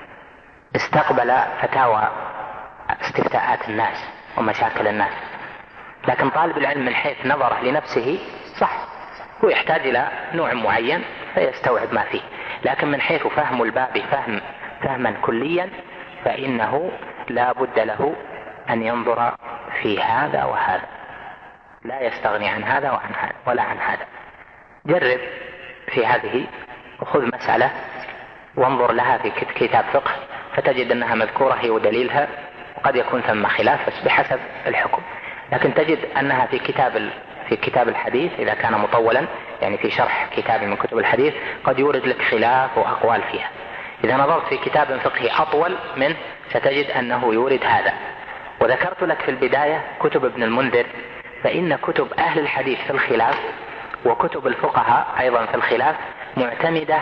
استقبل فتاوى استفتاءات الناس ومشاكل الناس. لكن طالب العلم من حيث نظره لنفسه صح، هو يحتاج إلى نوع معين فيستوعب ما فيه، لكن من حيث فهم الباب فهم فهما كليا فإنه لا بد له أن ينظر في هذا وهذا، لا يستغني عن هذا وعن هذا ولا عن هذا. جرب في هذه وخذ مسألة وانظر لها في كتاب فقه فتجد أنها مذكورة هي ودليلها، وقد يكون ثم خلاف بس بحسب الحكم. لكن تجد أنها في كتاب في كتاب الحديث إذا كان مطولا، يعني في شرح كتاب من كتب الحديث، قد يورد لك خلاف وأقوال فيها. إذا نظرت في كتاب فقهي أطول منه ستجد أنه يورد هذا. وذكرت لك في البداية كتب ابن المنذر، فإن كتب أهل الحديث في الخلاف وكتب الفقهاء أيضا في الخلاف معتمدة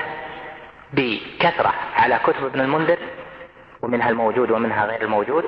بكثرة على كتب ابن المنذر، ومنها الموجود ومنها غير الموجود.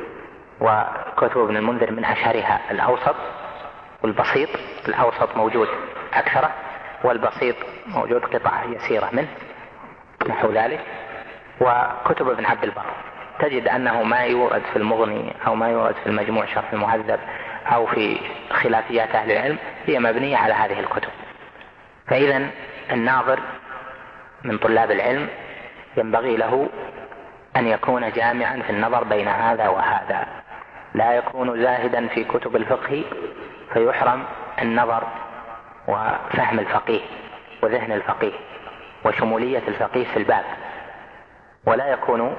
وكتب ابن المنذر من أشهرها الأوسط والبسيط، الأوسط موجود أكثره والبسيط موجود قطعة يسيرة منه نحو ذلك. وكتب ابن عبد البر تجد أنه ما يورد في المغني أو ما يورد في المجموع شرح المهذب أو في خلافيات أهل العلم هي مبنية على هذه الكتب. فإذا الناظر من طلاب العلم ينبغي له أن يكون جامعا في النظر بين هذا وهذا، لا يكون زاهدا في كتب الفقه فيحرم النظر وفهم الفقيه وذهن الفقيه وشمولية الفقيه في الباب، ولا يكون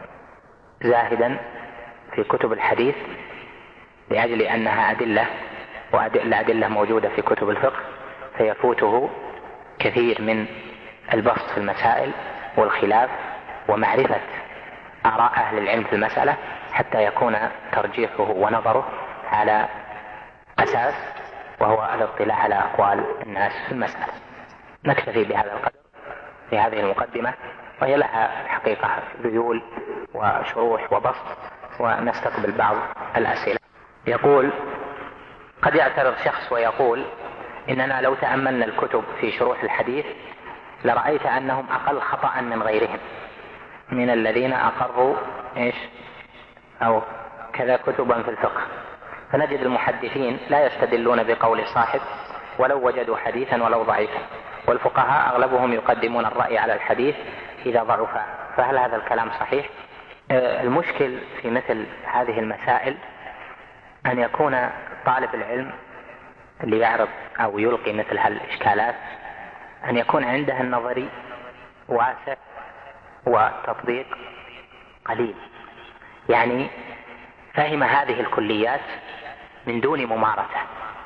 زاهدا في كتب الحديث لأجل أنها أدلة والأدلة موجودة في كتب الفقه فيفوته كثير من البسط في المسائل والخلاف ومعرفة آراء أهل العلم في المسألة حتى يكون ترجيحه ونظره على أساس وهو الاطلاع على أقوال الناس في المسألة. نكتفي بهذا القدر في هذه المقدمة، وهي لها الحقيقة ذيول وشروح وبسط، ونستقبل بعض الأسئلة. يقول: قد يعترض شخص ويقول إننا لو تأملنا الكتب في شروح الحديث لرأيت أنهم أقل خطأ من غيرهم من الذين أقروا إيش أو كذا كتبا في الفقه، فنجد المحدثين لا يستدلون بقول صاحب ولو وجدوا حديثا ولو ضعيفا، والفقهاء أغلبهم يقدمون الرأي على الحديث إذا ضعف، فهل هذا الكلام صحيح؟ المشكل في مثل هذه المسائل أن يكون طالب العلم اللي يعرض أو يلقي مثل هالإشكالات أن يكون عنده النظري واسع وتطبيق قليل، يعني فهم هذه الكليات من دون ممارسة،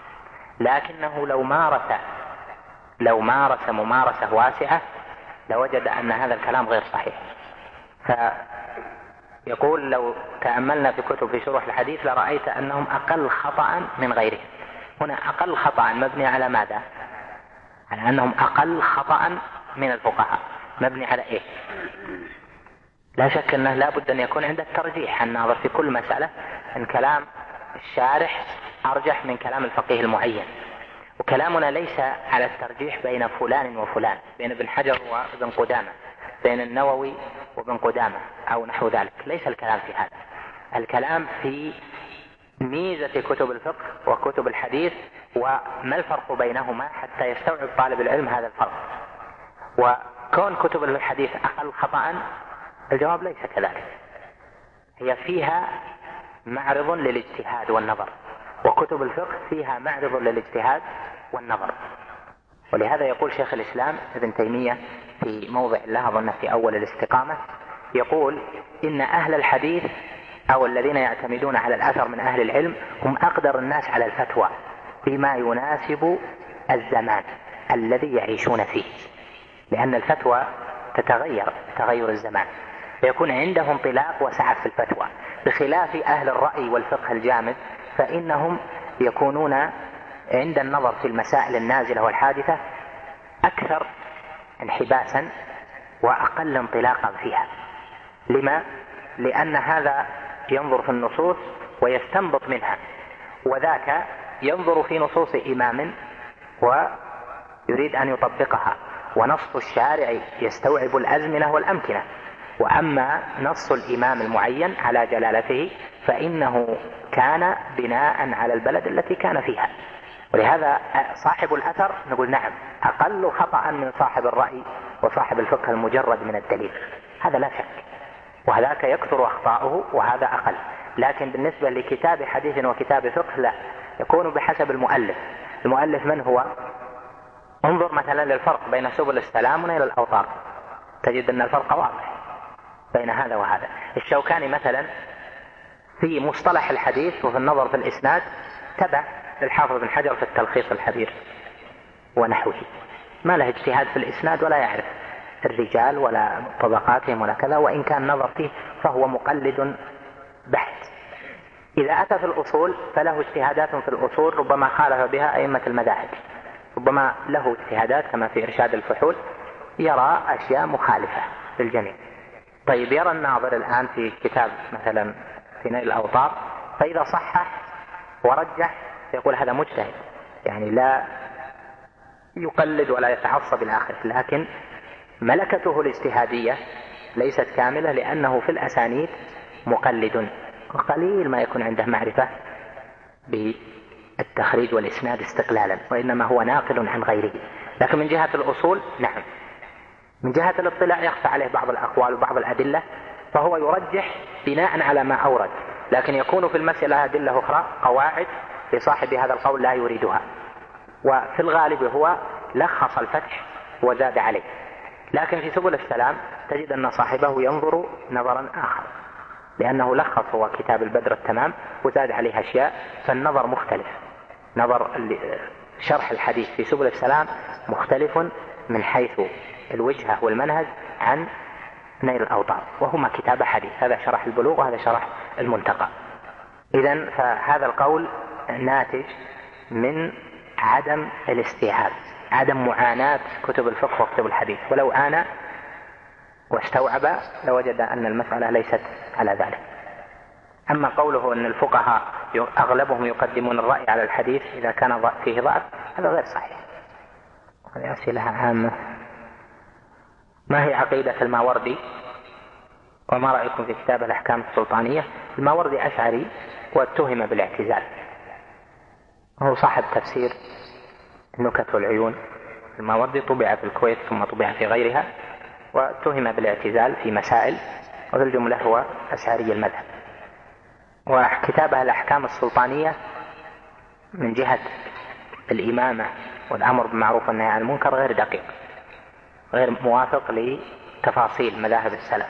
لكنه لو مارس لو مارس ممارسة واسعة لوجد أن هذا الكلام غير صحيح. فيقول: لو تأملنا في كتب في شروح الحديث لرأيت أنهم أقل خطأ من غيرهم. هنا أقل خطأ مبني على ماذا؟ على أنهم أقل خطأ من الفقهاء، مبني على إيه؟ لا شك أنه لا بد أن يكون عند الترجيح الناظر في كل مسألة أن كلام الشارح أرجح من كلام الفقيه المعين، وكلامنا ليس على الترجيح بين فلان وفلان، بين ابن حجر وابن قدامة، بين النووي وابن قدامة أو نحو ذلك، ليس الكلام في هذا. الكلام في ميزة كتب الفقه وكتب الحديث وما الفرق بينهما حتى يستوعب طالب العلم هذا الفرق. وكون كتب الحديث أقل خطأ، الجواب ليس كذلك، هي فيها معرض للاجتهاد والنظر، وكتب الفقه فيها معرض للاجتهاد والنظر. ولهذا يقول شيخ الإسلام ابن تيمية في موضع له أظن في أول الاستقامة، يقول إن أهل الحديث أو الذين يعتمدون على الأثر من أهل العلم هم أقدر الناس على الفتوى بما يناسب الزمان الذي يعيشون فيه، لأن الفتوى تتغير تغير الزمان، فيكون عندهم انطلاق وسعة في الفتوى، بخلاف أهل الرأي والفقه الجامد فإنهم يكونون عند النظر في المسائل النازلة والحادثة أكثر انحباسا وأقل انطلاقا فيها. لما؟ لأن هذا ينظر في النصوص ويستنبط منها، وذاك ينظر في نصوص إمام ويريد أن يطبقها، ونص الشارع يستوعب الأزمنة والأمكنة، وأما نص الإمام المعين على جلالته فإنه كان بناء على البلد التي كان فيها. ولهذا صاحب الأثر نقول نعم أقل خطأ من صاحب الرأي وصاحب الفقه المجرد من الدليل، هذا لا شك، وهذاك يكثر أخطاؤه وهذا أقل. لكن بالنسبة لكتاب حديث وكتاب فقه لا، يكون بحسب المؤلف. المؤلف من هو؟ انظر مثلا للفرق بين سبل السلام ونيل الأوطار، تجد أن الفرق واضح بين هذا وهذا. الشوكاني مثلا في مصطلح الحديث وفي النظر في الإسناد تبع للحافظ بن حجر في التلخيص الحبير ونحوه، ما له اجتهاد في الإسناد ولا يعرف الرجال ولا طبقاتهم ولا كذا، وإن كان نظر فيه فهو مقلد بحت. إذا أتى في الأصول فله اجتهادات في الأصول ربما خالف بها أئمة المذاهب، ربما له اجتهادات كما في إرشاد الفحول يرى أشياء مخالفة للجميع. طيب يرى الناظر الآن في كتاب مثلا في نيل الأوطار، فإذا صحح ورجح يقول هذا مجتهد، يعني لا يقلد ولا يتعصب إلى آخره، لكن ملكته الاجتهادية ليست كاملة لأنه في الأسانيد مقلد، وقليل ما يكون عنده معرفة بالتخريج والإسناد استقلالا، وإنما هو ناقل عن غيره. لكن من جهة الأصول نعم، من جهة الاطلاع يخفى عليه بعض الأقوال وبعض الأدلة فهو يرجح بناء على ما أورد، لكن يكون في المسألة أدلة أخرى قواعد لصاحب هذا القول لا يريدها، وفي الغالب هو لخص الفتح وزاد عليه. لكن في سبل السلام تجد أن صاحبه ينظر نظرا آخر، لأنه لخص هو كتاب البدر التمام وزاد عليه أشياء، فالنظر مختلف. نظر شرح الحديث في سبل السلام مختلف من حيث الوجهة والمنهج عن نيل الأوطار، وهما كتاب حديث، هذا شرح البلوغ وهذا شرح المنتقى. إذن فهذا القول ناتج من عدم الاستيعاب، عدم معاناة كتب الفقه وكتب الحديث، ولو عانى واستوعب لوجد أن المسألة ليست على ذلك. أما قوله أن الفقهاء أغلبهم يقدمون الرأي على الحديث إذا كان فيه ضعف، هذا غير صحيح. هذه أسئلة عامة. ما هي عقيدة الماوردي وما رأيكم في كتاب الأحكام السلطانية؟ الماوردي أشعري واتهم بالاعتزال، هو صاحب تفسير النكت والعيون. الماوردي طبع في الكويت ثم طبع في غيرها، واتهم بالاعتزال في مسائل، وفي الجملة هو أشعري المذهب. وكتابه الأحكام السلطانية من جهة الإمامة والأمر بالمعروف والنهي عن المنكر غير دقيق، غير موافق لتفاصيل مذاهب السلف.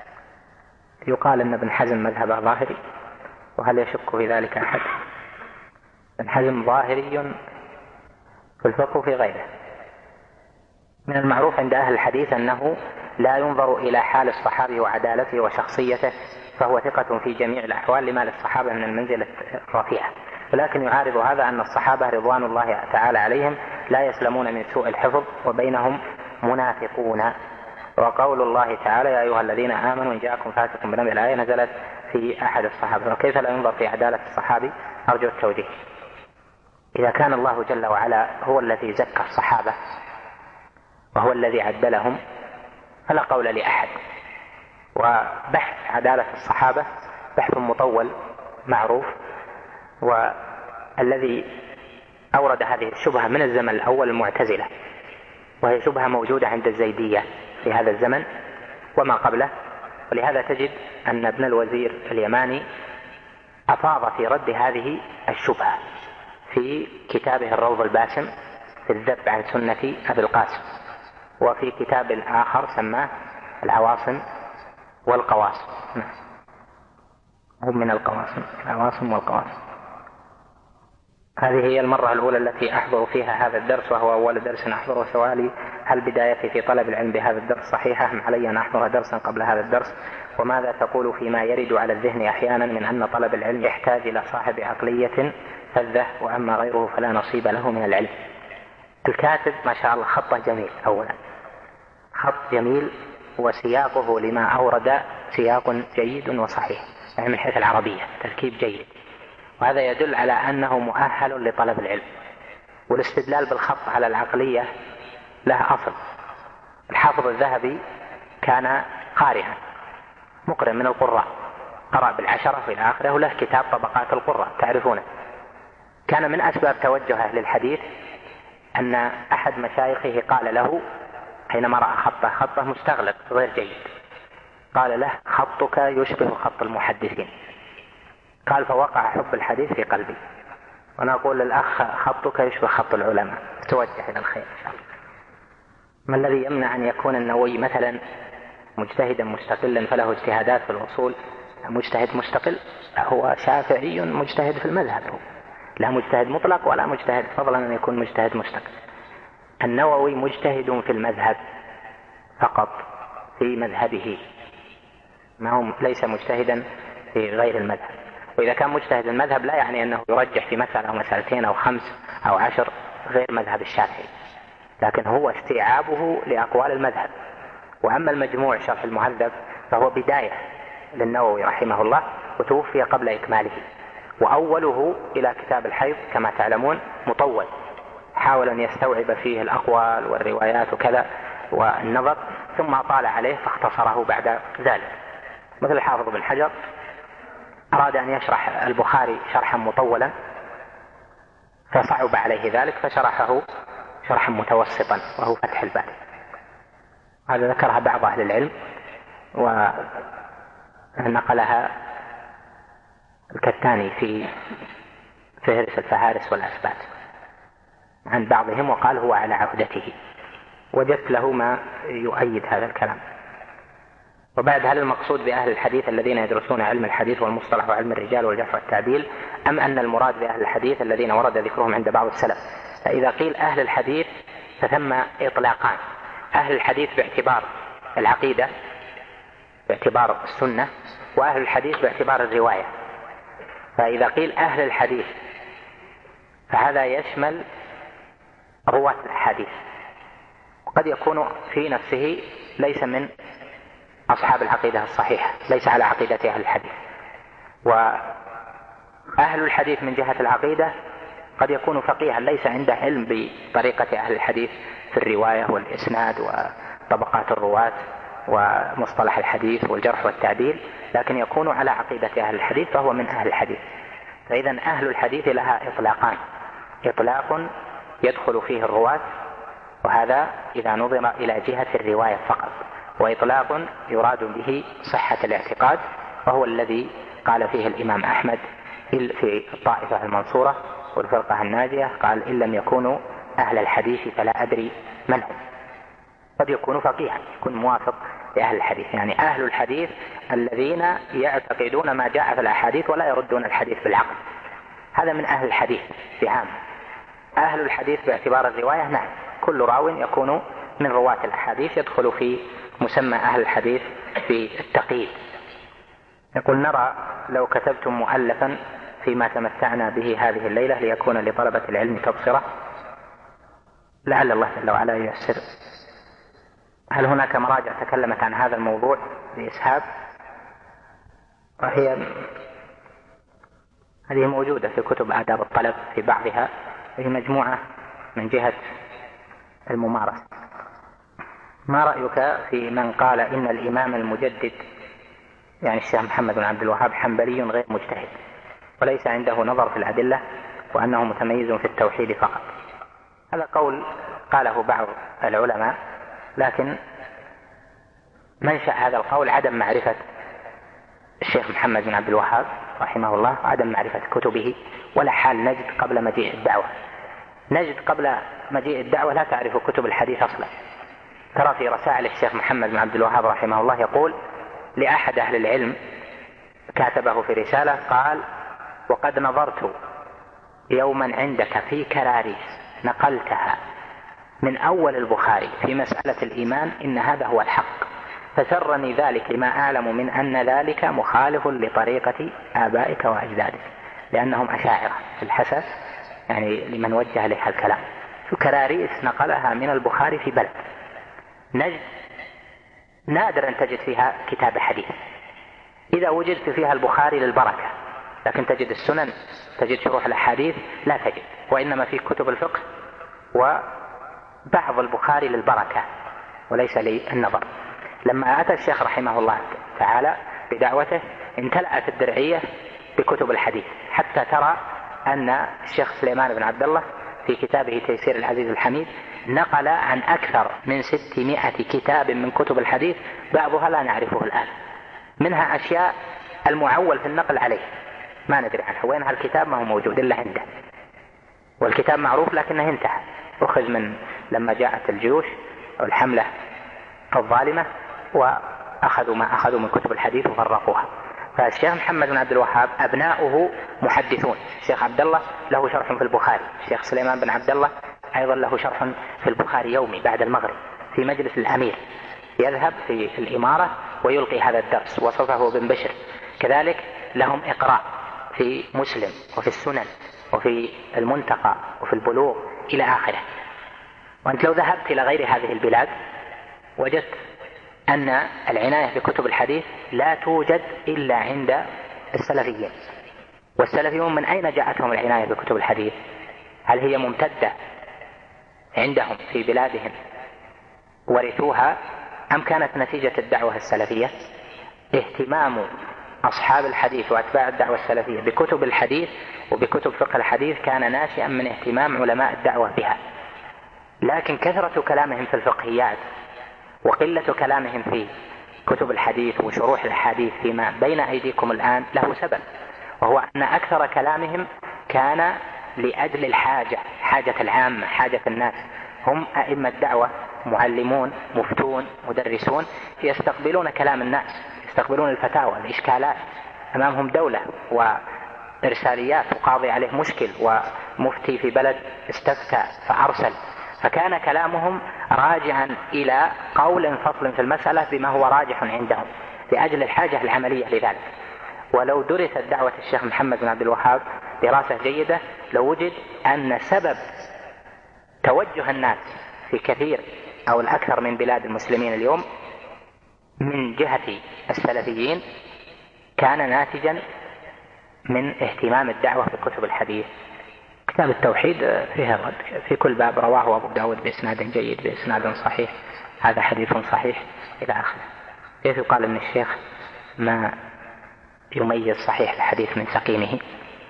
يقال أن ابن حزم مذهبه ظاهري، وهل يشك في ذلك أحد؟ ابن حزم ظاهري في الفقه وفي غيره. من المعروف عند أهل الحديث أنه لا ينظر إلى حال الصحابي وعدالته وشخصيته، فهو ثقة في جميع الأحوال لما للصحابة من المنزلة الرفيعة. ولكن يعارض هذا أن الصحابة رضوان الله تعالى عليهم لا يسلمون من سوء الحفظ، وبينهم منافقون. وقول الله تعالى يا أيها الذين آمنوا إن جاءكم فاسق بنبأ، الآية نزلت في أحد الصحابة، وكيف لا ينظر في عدالة الصحابي؟ أرجو التوضيح. إذا كان الله جل وعلا هو الذي زكى الصحابة وهو الذي عدلهم فلا قول لأحد. وبحث عدالة الصحابة بحث مطول معروف، والذي أورد هذه الشبهة من الزمن الأول المعتزلة، وهي شبهة موجودة عند الزيدية في هذا الزمن وما قبله. ولهذا تجد أن ابن الوزير اليماني أفاض في رد هذه الشبهة في كتابه الروض الباسم في الذب عن سنة أبي القاسم، وفي كتاب آخر سماه العواصم والقواسم. هم من القواسم، العواصم والقواسم. هذه هي المرة الأولى التي أحضر فيها هذا الدرس، وهو أول درس أحضره. سؤالي: هل بدايتي في طلب العلم بهذا الدرس صحيحة أم علي أن أحضر درسا قبل هذا الدرس؟ وماذا تقول فيما يرد على الذهن أحيانا من أن طلب العلم يحتاج إلى صاحب عقلية فذة، وأما غيره فلا نصيب له من العلم؟ الكاتب ما شاء الله خطه جميل، أولا خط جميل، وسياقه لما أورد سياق جيد وصحيح، يعني من حيث العربية تركيب جيد، وهذا يدل على أنه مؤهل لطلب العلم. والاستدلال بالخط على العقلية له أصل. الحافظ الذهبي كان قارئا مقرئ من القراء، قرأ بالعشرة في الآخرة، وله كتاب طبقات القراء تعرفونه. كان من أسباب توجهه للحديث أن أحد مشايخه قال له حينما رأى خطه خطه مستغلق غير جيد، قال له: خطك يشبه خط المحدثين. قال: فوقع حب الحديث في قلبي. وأنا أقول للأخ: خطك يشبه خط العلماء، توجه إلى الخير إن شاء الله. ما الذي يمنع أن يكون النووي مثلا مجتهدا مستقلا فله اجتهادات في الأصول، مجتهد مستقل؟ هو شافعي مجتهد في المذهب، لا مجتهد مطلق ولا مجتهد، فضلا أن يكون مجتهد مستقل. النووي مجتهد في المذهب فقط، في مذهبه، ما هو ليس مجتهدا في غير المذهب. وإذا كان مجتهد المذهب لا يعني أنه يرجح في مسألة أو مسألتين أو خمس أو عشر غير مذهب الشافعي، لكن هو استيعابه لأقوال المذهب. وأما المجموع شرح المهذب فهو بداية للنووي رحمه الله، وتوفي قبل إكماله، وأوله إلى كتاب الحيض كما تعلمون مطول، حاول أن يستوعب فيه الأقوال والروايات وكذا والنظر، ثم طال عليه فاختصره بعد ذلك. مثل الحافظ بن حجر أراد أن يشرح البخاري شرحا مطولا فصعب عليه ذلك، فشرحه شرحا متوسطا وهو فتح الباري. هذا ذكرها بعض أهل العلم ونقلها الكتاني في فهرس الفهارس والأثبات عن بعضهم، وقال هو على عهدته، وجدت له ما يؤيد هذا الكلام. وبعد: هل المقصود بأهل الحديث الذين يدرسون علم الحديث والمصطلح وعلم الرجال والجرح والتعديل، أم أن المراد بأهل الحديث الذين ورد ذكرهم عند بعض السلف؟ فإذا قيل أهل الحديث فثم إطلاقان: أهل الحديث باعتبار العقيدة باعتبار السنة، وأهل الحديث باعتبار الرواية. فإذا قيل أهل الحديث فهذا يشمل رواة الحديث، وقد يكون في نفسه ليس من أصحاب العقيدة الصحيحة، ليس على عقيدة أهل الحديث. وأهل الحديث من جهة العقيدة قد يكون فقيها ليس عنده علم بطريقة أهل الحديث في الرواية والإسناد وطبقات الرواة ومصطلح الحديث والجرح والتعديل، لكن يكون على عقيدة أهل الحديث فهو من أهل الحديث. فإذا أهل الحديث لها إطلاقان: إطلاق يدخل فيه الرواة، وهذا إذا نظر إلى جهة الرواية فقط، وإطلاق يراد به صحة الاعتقاد، وهو الذي قال فيه الإمام أحمد في الطائفة المنصورة والفرقة الناجية، قال: إن لم يكونوا أهل الحديث فلا أدري من هم. قد يكون فقيها، يكون موافق لأهل الحديث، يعني أهل الحديث الذين يعتقدون ما جاء في الأحاديث ولا يردون الحديث بالعقل، هذا من أهل الحديث بعام. أهل الحديث باعتبار الرواية، نعم، كل راو يكون من رواة الأحاديث يدخل في مسمى أهل الحديث في التقييد. يقول: نرى لو كتبتم مؤلفا فيما تمتعنا به هذه الليلة ليكون لطلبة العلم تبصرة، لعل الله جل وعلا ييسر. هل هناك مراجع تكلمت عن هذا الموضوع بإسهاب؟ وهي هذه موجودة في كتب آداب الطلب في بعضها، وهي مجموعة من جهة الممارسة. ما رأيك في من قال إن الإمام المجدد يعني الشيخ محمد بن عبد الوهاب حنبلي غير مجتهد وليس عنده نظر في الأدلة، وأنه متميز في التوحيد فقط؟ هذا قول قاله بعض العلماء، لكن منشأ هذا القول عدم معرفة الشيخ محمد بن عبد الوهاب رحمه الله، عدم معرفة كتبه، ولا حال نجد قبل مجيء الدعوة. نجد قبل مجيء الدعوة لا تعرف كتب الحديث أصلا. ترى في رسائل الشيخ محمد بن عبد الوهاب رحمه الله يقول لأحد أهل العلم كاتبه في رسالة، قال: وقد نظرت يوما عندك في كراريس نقلتها من أول البخاري في مسألة الإيمان، إن هذا هو الحق، فسرني ذلك لما أعلم من أن ذلك مخالف لطريقة آبائك وأجدادك، لأنهم أشاعرة في الحسد، يعني لمن وجه لها الكلام. كراريس نقلها من البخاري في بلد نجد نادر أن تجد فيها كتاب حديث، إذا وجدت فيها البخاري للبركة، لكن تجد السنن، تجد شروح الأحاديث، لا تجد، وإنما في كتب الفقه وبعض البخاري للبركة وليس للنظر. لما أتى الشيخ رحمه الله تعالى بدعوته امتلأت الدرعية بكتب الحديث، حتى ترى أن الشيخ سليمان بن عبد الله في كتابه تيسير العزيز الحميد نقل عن أكثر من ستمائة كتاب من كتب الحديث، بعضها لا نعرفه الآن، منها أشياء المعول في النقل عليه ما ندري عنها، وينها الكتاب ما هو موجود إلا عنده، والكتاب معروف لكنه انتهى، أخذ من لما جاءت الجيوش أو الحملة الظالمة وأخذوا ما أخذوا من كتب الحديث وفرقوها. فالشيخ محمد بن عبد الوهاب أبناؤه محدثون، الشيخ عبد الله له شرح في البخاري، الشيخ سليمان بن عبد الله أيضا له شرح في البخاري يومي بعد المغرب في مجلس الأمير، يذهب في الإمارة ويلقي هذا الدرس، وصفه بن بشر. كذلك لهم إقراء في مسلم وفي السنن وفي المنتقى وفي البلوغ إلى آخره. وأنت لو ذهبت إلى غير هذه البلاد وجدت أن العناية بكتب الحديث لا توجد إلا عند السلفيين. والسلفيون من أين جاءتهم العناية بكتب الحديث؟ هل هي ممتدة عندهم في بلادهم ورثوها، أم كانت نتيجة الدعوة السلفية؟ اهتمام أصحاب الحديث وأتباع الدعوة السلفية بكتب الحديث وبكتب فقه الحديث كان ناشئا من اهتمام علماء الدعوة بها، لكن كثرة كلامهم في الفقهيات وقلة كلامهم في كتب الحديث وشروح الحديث فيما بين أيديكم الآن له سبب، وهو أن أكثر كلامهم كان لأجل الحاجة، حاجة العامة، حاجة الناس. هم أئمة دعوة، معلمون، مفتون، مدرسون، يستقبلون كلام الناس، يستقبلون الفتاوى، الإشكالات، أمامهم دولة وإرساليات وقاضي عليه مشكل ومفتي في بلد استفتى فأرسل، فكان كلامهم راجعا إلى قول فصل في المسألة بما هو راجح عندهم لأجل الحاجة العملية لذلك. ولو درست دعوة الشيخ محمد بن عبد الوهاب دراسة جيدة لوجد أن سبب توجه الناس في كثير أو الأكثر من بلاد المسلمين اليوم من جهة السلفيين كان ناتجا من اهتمام الدعوة في كتب الحديث. كتاب التوحيد فيها رد في كل باب، رواه أبو داود بإسناد جيد بإسناد صحيح، هذا حديث صحيح إلى آخره. كيف يقال أن الشيخ ما يميز صحيح الحديث من سقيمه؟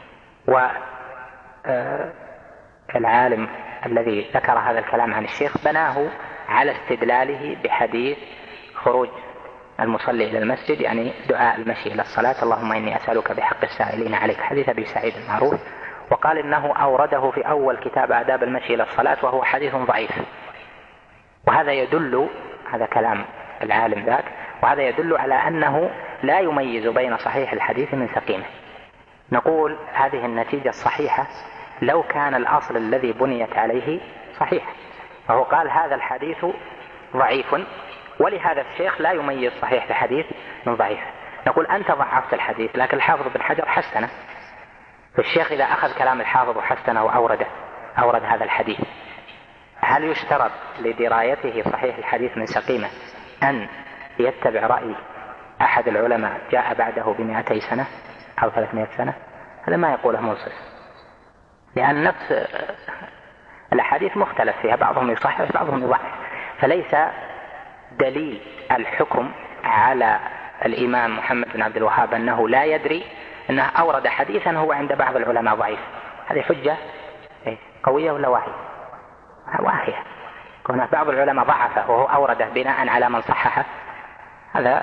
والعالم الذي ذكر هذا الكلام عن الشيخ بناه على استدلاله بحديث خروج المصلي إلى المسجد، يعني دعاء المشي إلى الصلاة، اللهم إني أسألك بحق السائلين عليك، حديث أبي سعيد المعروف، وقال إنه أورده في أول كتاب آداب المشي إلى الصلاة وهو حديث ضعيف. وهذا يدل، هذا كلام العالم ذاك، وهذا يدل على أنه لا يميز بين صحيح الحديث من سقيمه. نقول هذه النتيجة الصحيحة لو كان الأصل الذي بنيت عليه صحيح، فهو قال هذا الحديث ضعيف ولهذا الشيخ لا يميز صحيح الحديث من ضعيف. نقول أنت ضعفت الحديث لكن الحافظ بن حجر حسنه، فالشيخ إذا أخذ كلام الحافظ وحسنه وأورده أورد هذا الحديث، هل يشترط لدرايته صحيح الحديث من سقيمة أن يتبع رأي أحد العلماء جاء بعده بمئتي سنة أو ثلاثمائة سنة؟ هذا ما يقوله منصف، لأن نفس الأحاديث مختلف فيها، بعضهم يصحح بعضهم يضعف، فليس دليل الحكم على الإمام محمد بن عبد الوهاب أنه لا يدري أنه أورد حديثا هو عند بعض العلماء ضعيف. هذه حجة قوية ولا واهية؟ واهية. هناك بعض العلماء ضعفه وهو أورده بناء على من صححه، هذا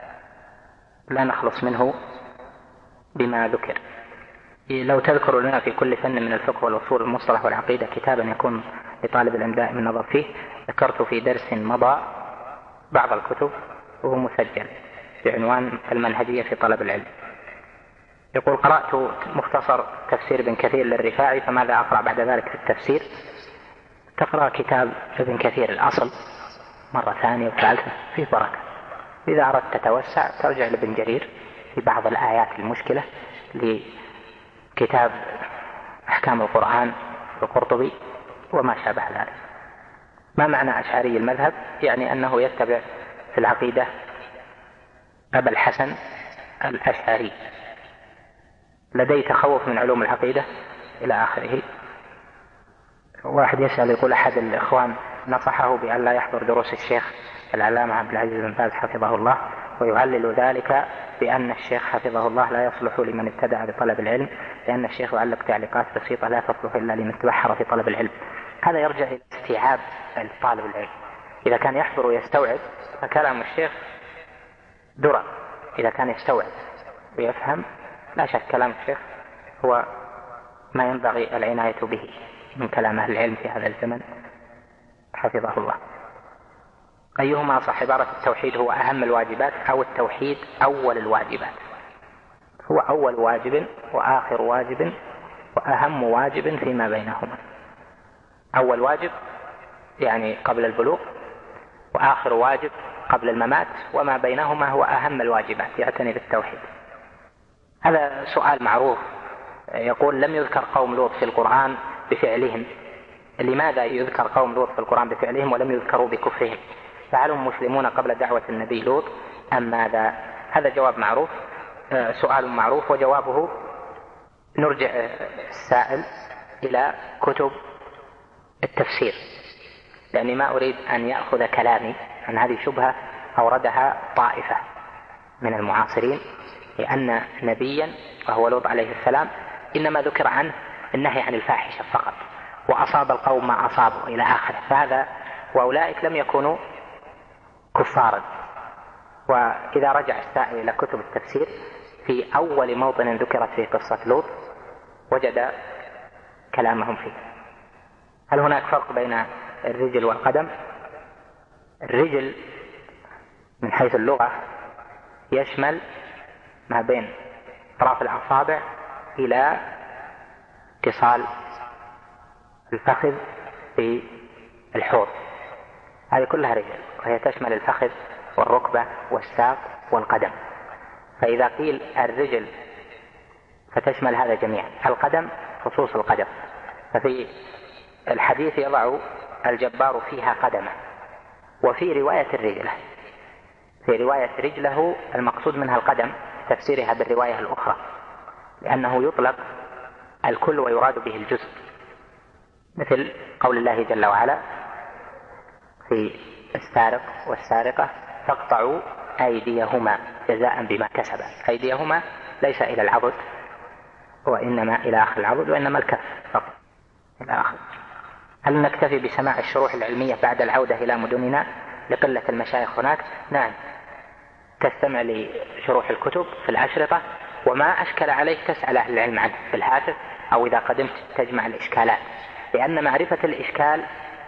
لا نخلص منه بما ذكر. لو تذكر لنا في كل فن من الفقه والأصول المصطلح والعقيدة كتابا يكون لطالب العلم دائما النظر فيه. ذكرت في درس مضى بعض الكتب وهو مسجل بعنوان المنهجية في طلب العلم. يقول: قرأت مختصر تفسير ابن كثير للرفاعي، فماذا أقرأ بعد ذلك في التفسير؟ تقرأ كتاب ابن كثير الأصل مرة ثانية وثالثة، فيه بركة. إذا أردت تتوسع ترجع لابن جرير في بعض الآيات المشكلة، لكتاب أحكام القرآن القرطبي وما شابه ذلك. ما معنى أشعري المذهب؟ يعني أنه يتبع في العقيدة أبا الحسن الأشعري، لديه تخوف من علوم العقيدة إلى آخره. واحد يسأل يقول: أحد الإخوان نصحه بأن لا يحضر دروس الشيخ العلامة عبد العزيز بن باز حفظه الله، ويعلل ذلك بأن الشيخ حفظه الله لا يصلح لمن ابتدأ بطلب العلم، لأن الشيخ يعلق تعليقات بسيطة لا تصلح إلا لمن تبحر في طلب العلم. هذا يرجع إلى استيعاب طالب العلم. إذا كان يحضر ويستوعب فكلام الشيخ درر، إذا كان يستوعب ويفهم لا شك كلام الشيخ هو ما ينبغي العناية به من كلام أهل العلم في هذا الزمن حفظه الله. أيهما صح، عبارة التوحيد هو أهم الواجبات أو التوحيد أول الواجبات؟ هو أول واجب وآخر واجب وأهم واجب فيما بينهما. أول واجب يعني قبل البلوغ، وآخر واجب قبل الممات، وما بينهما هو أهم الواجبات، يعتني بالتوحيد. هذا سؤال معروف. يقول: لم يذكر قوم لوط في القرآن بفعلهم، لماذا يذكر قوم لوط في القرآن بفعلهم ولم يذكروا بكفرهم؟ فهلهم مسلمون قبل دعوة النبي لوط أم ماذا؟ هذا جواب معروف، سؤال معروف، وجوابه نرجع السائل إلى كتب التفسير، لأني ما أريد أن يأخذ كلامي عن هذه شبهة أوردها طائفة من المعاصرين، لأن نبيا وهو لوط عليه السلام إنما ذكر عنه النهي عن الفاحشة فقط، وأصاب القوم ما أصابوا إلى آخره، فهذا وأولئك لم يكونوا كفارا. وإذا رجع السائل إلى كتب التفسير في أول موطن ذكرت فيه قصة لوط وجد كلامهم فيه. هل هناك فرق بين الرجل والقدم؟ الرجل من حيث اللغة يشمل ما بين أطراف الأصابع إلى اتصال الفخذ بالحوض، هذه كلها رجل، وهي تشمل الفخذ والركبة والساق والقدم. فإذا قيل الرجل فتشمل هذا جميعا، القدم خصوص القدم. ففي الحديث يضع الجبار فيها قدمه، وفي رواية الرجلة، في رواية رجله المقصود منها القدم، تفسيرها بالرواية الأخرى، لأنه يطلق الكل ويراد به الجزء، مثل قول الله جل وعلا في السارق والسارقة فاقطعوا أيديهما جزاء بما كسبا. أيديهما ليس إلى العضد وإنما إلى آخر العضد، وإنما الكف فقط إلى آخر. هل نكتفي بسماع الشروح العلمية بعد العودة إلى مدننا لقلة المشايخ هناك؟ نعم، تستمع لشروح الكتب في الأشرطة، وما أشكل عليك تسأل أهل العلم عنه في الهاتف، أو إذا قدمت تجمع الإشكالات، لأن معرفة الإشكال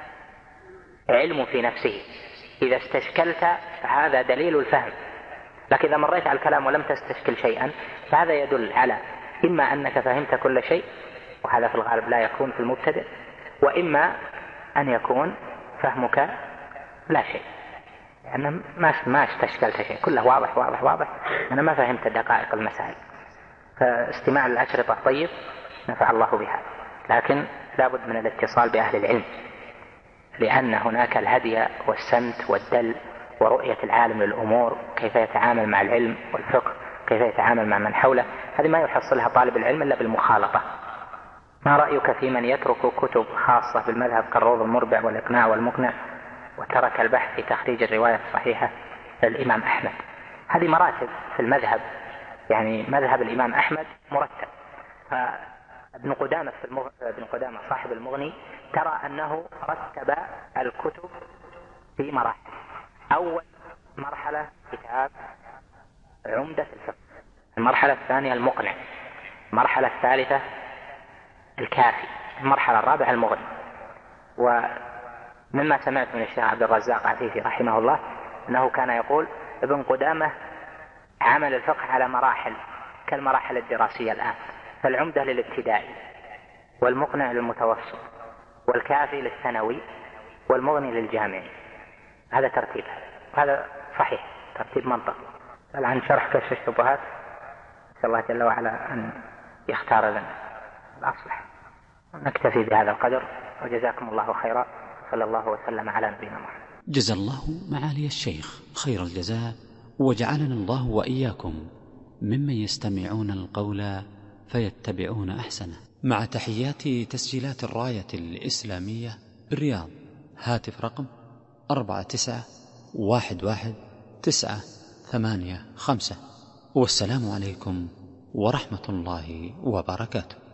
علم في نفسه، إذا استشكلت فهذا دليل الفهم، لكن إذا مريت على الكلام ولم تستشكل شيئا فهذا يدل على إما أنك فهمت كل شيء، وهذا في الغالب لا يكون في المبتدئ، وإما أن يكون فهمك لا شيء، لأن ما ما استشكلت شيء، كله واضح واضح واضح، أنا ما فهمت دقائق المسائل. فاستماع الأشرطة طيب، نفع الله بها، لكن لابد من الاتصال بأهل العلم، لأن هناك الهدي والسمت والدل ورؤية العالم للأمور، كيف يتعامل مع العلم والفقه، كيف يتعامل مع من حوله، هذه ما يحصلها طالب العلم إلا بالمخالطة. ما رأيك في من يترك كتب خاصة بالمذهب كالروض المربع والإقناع والمقنع، وترك البحث في تخريج الرواية الصحيحة للإمام أحمد؟ هذه مراتب في المذهب، يعني مذهب الإمام أحمد مرتب، ابن قدامة في المغ... ابن قدامة صاحب المغني ترى أنه رتب الكتب في مراحل. أول مرحلة كتاب عمدة الفقه، المرحلة الثانية المقنع، المرحلة الثالثة الكافي، المرحلة الرابعة المغني. ومما سمعت من الشيخ عبد الرزاق عفيفي رحمه الله أنه كان يقول ابن قدامة عمل الفقه على مراحل كالمراحل الدراسية الآن، فالعمدة للابتدائي، والمقنع للمتوسط، والكافي للثانوي، والمغني للجامعي. هذا ترتيبه، هذا صحيح، ترتيب منطقي. سأل عن شرح كشف الشبهات، نسأل الله جل وعلا أن يختار لنا الأصلح. نكتفي بهذا القدر، وجزاكم الله خيرا، صلى الله وسلم على نبينا محمد. جزا الله معالي الشيخ خير الجزاء، وجعلنا الله وإياكم ممن يستمعون القول فيتبعون أحسنه. مع تحيات تسجيلات الراية الإسلامية بالرياض، هاتف رقم أربعة تسعة واحد واحد تسعة ثمانية خمسة، والسلام عليكم ورحمة الله وبركاته.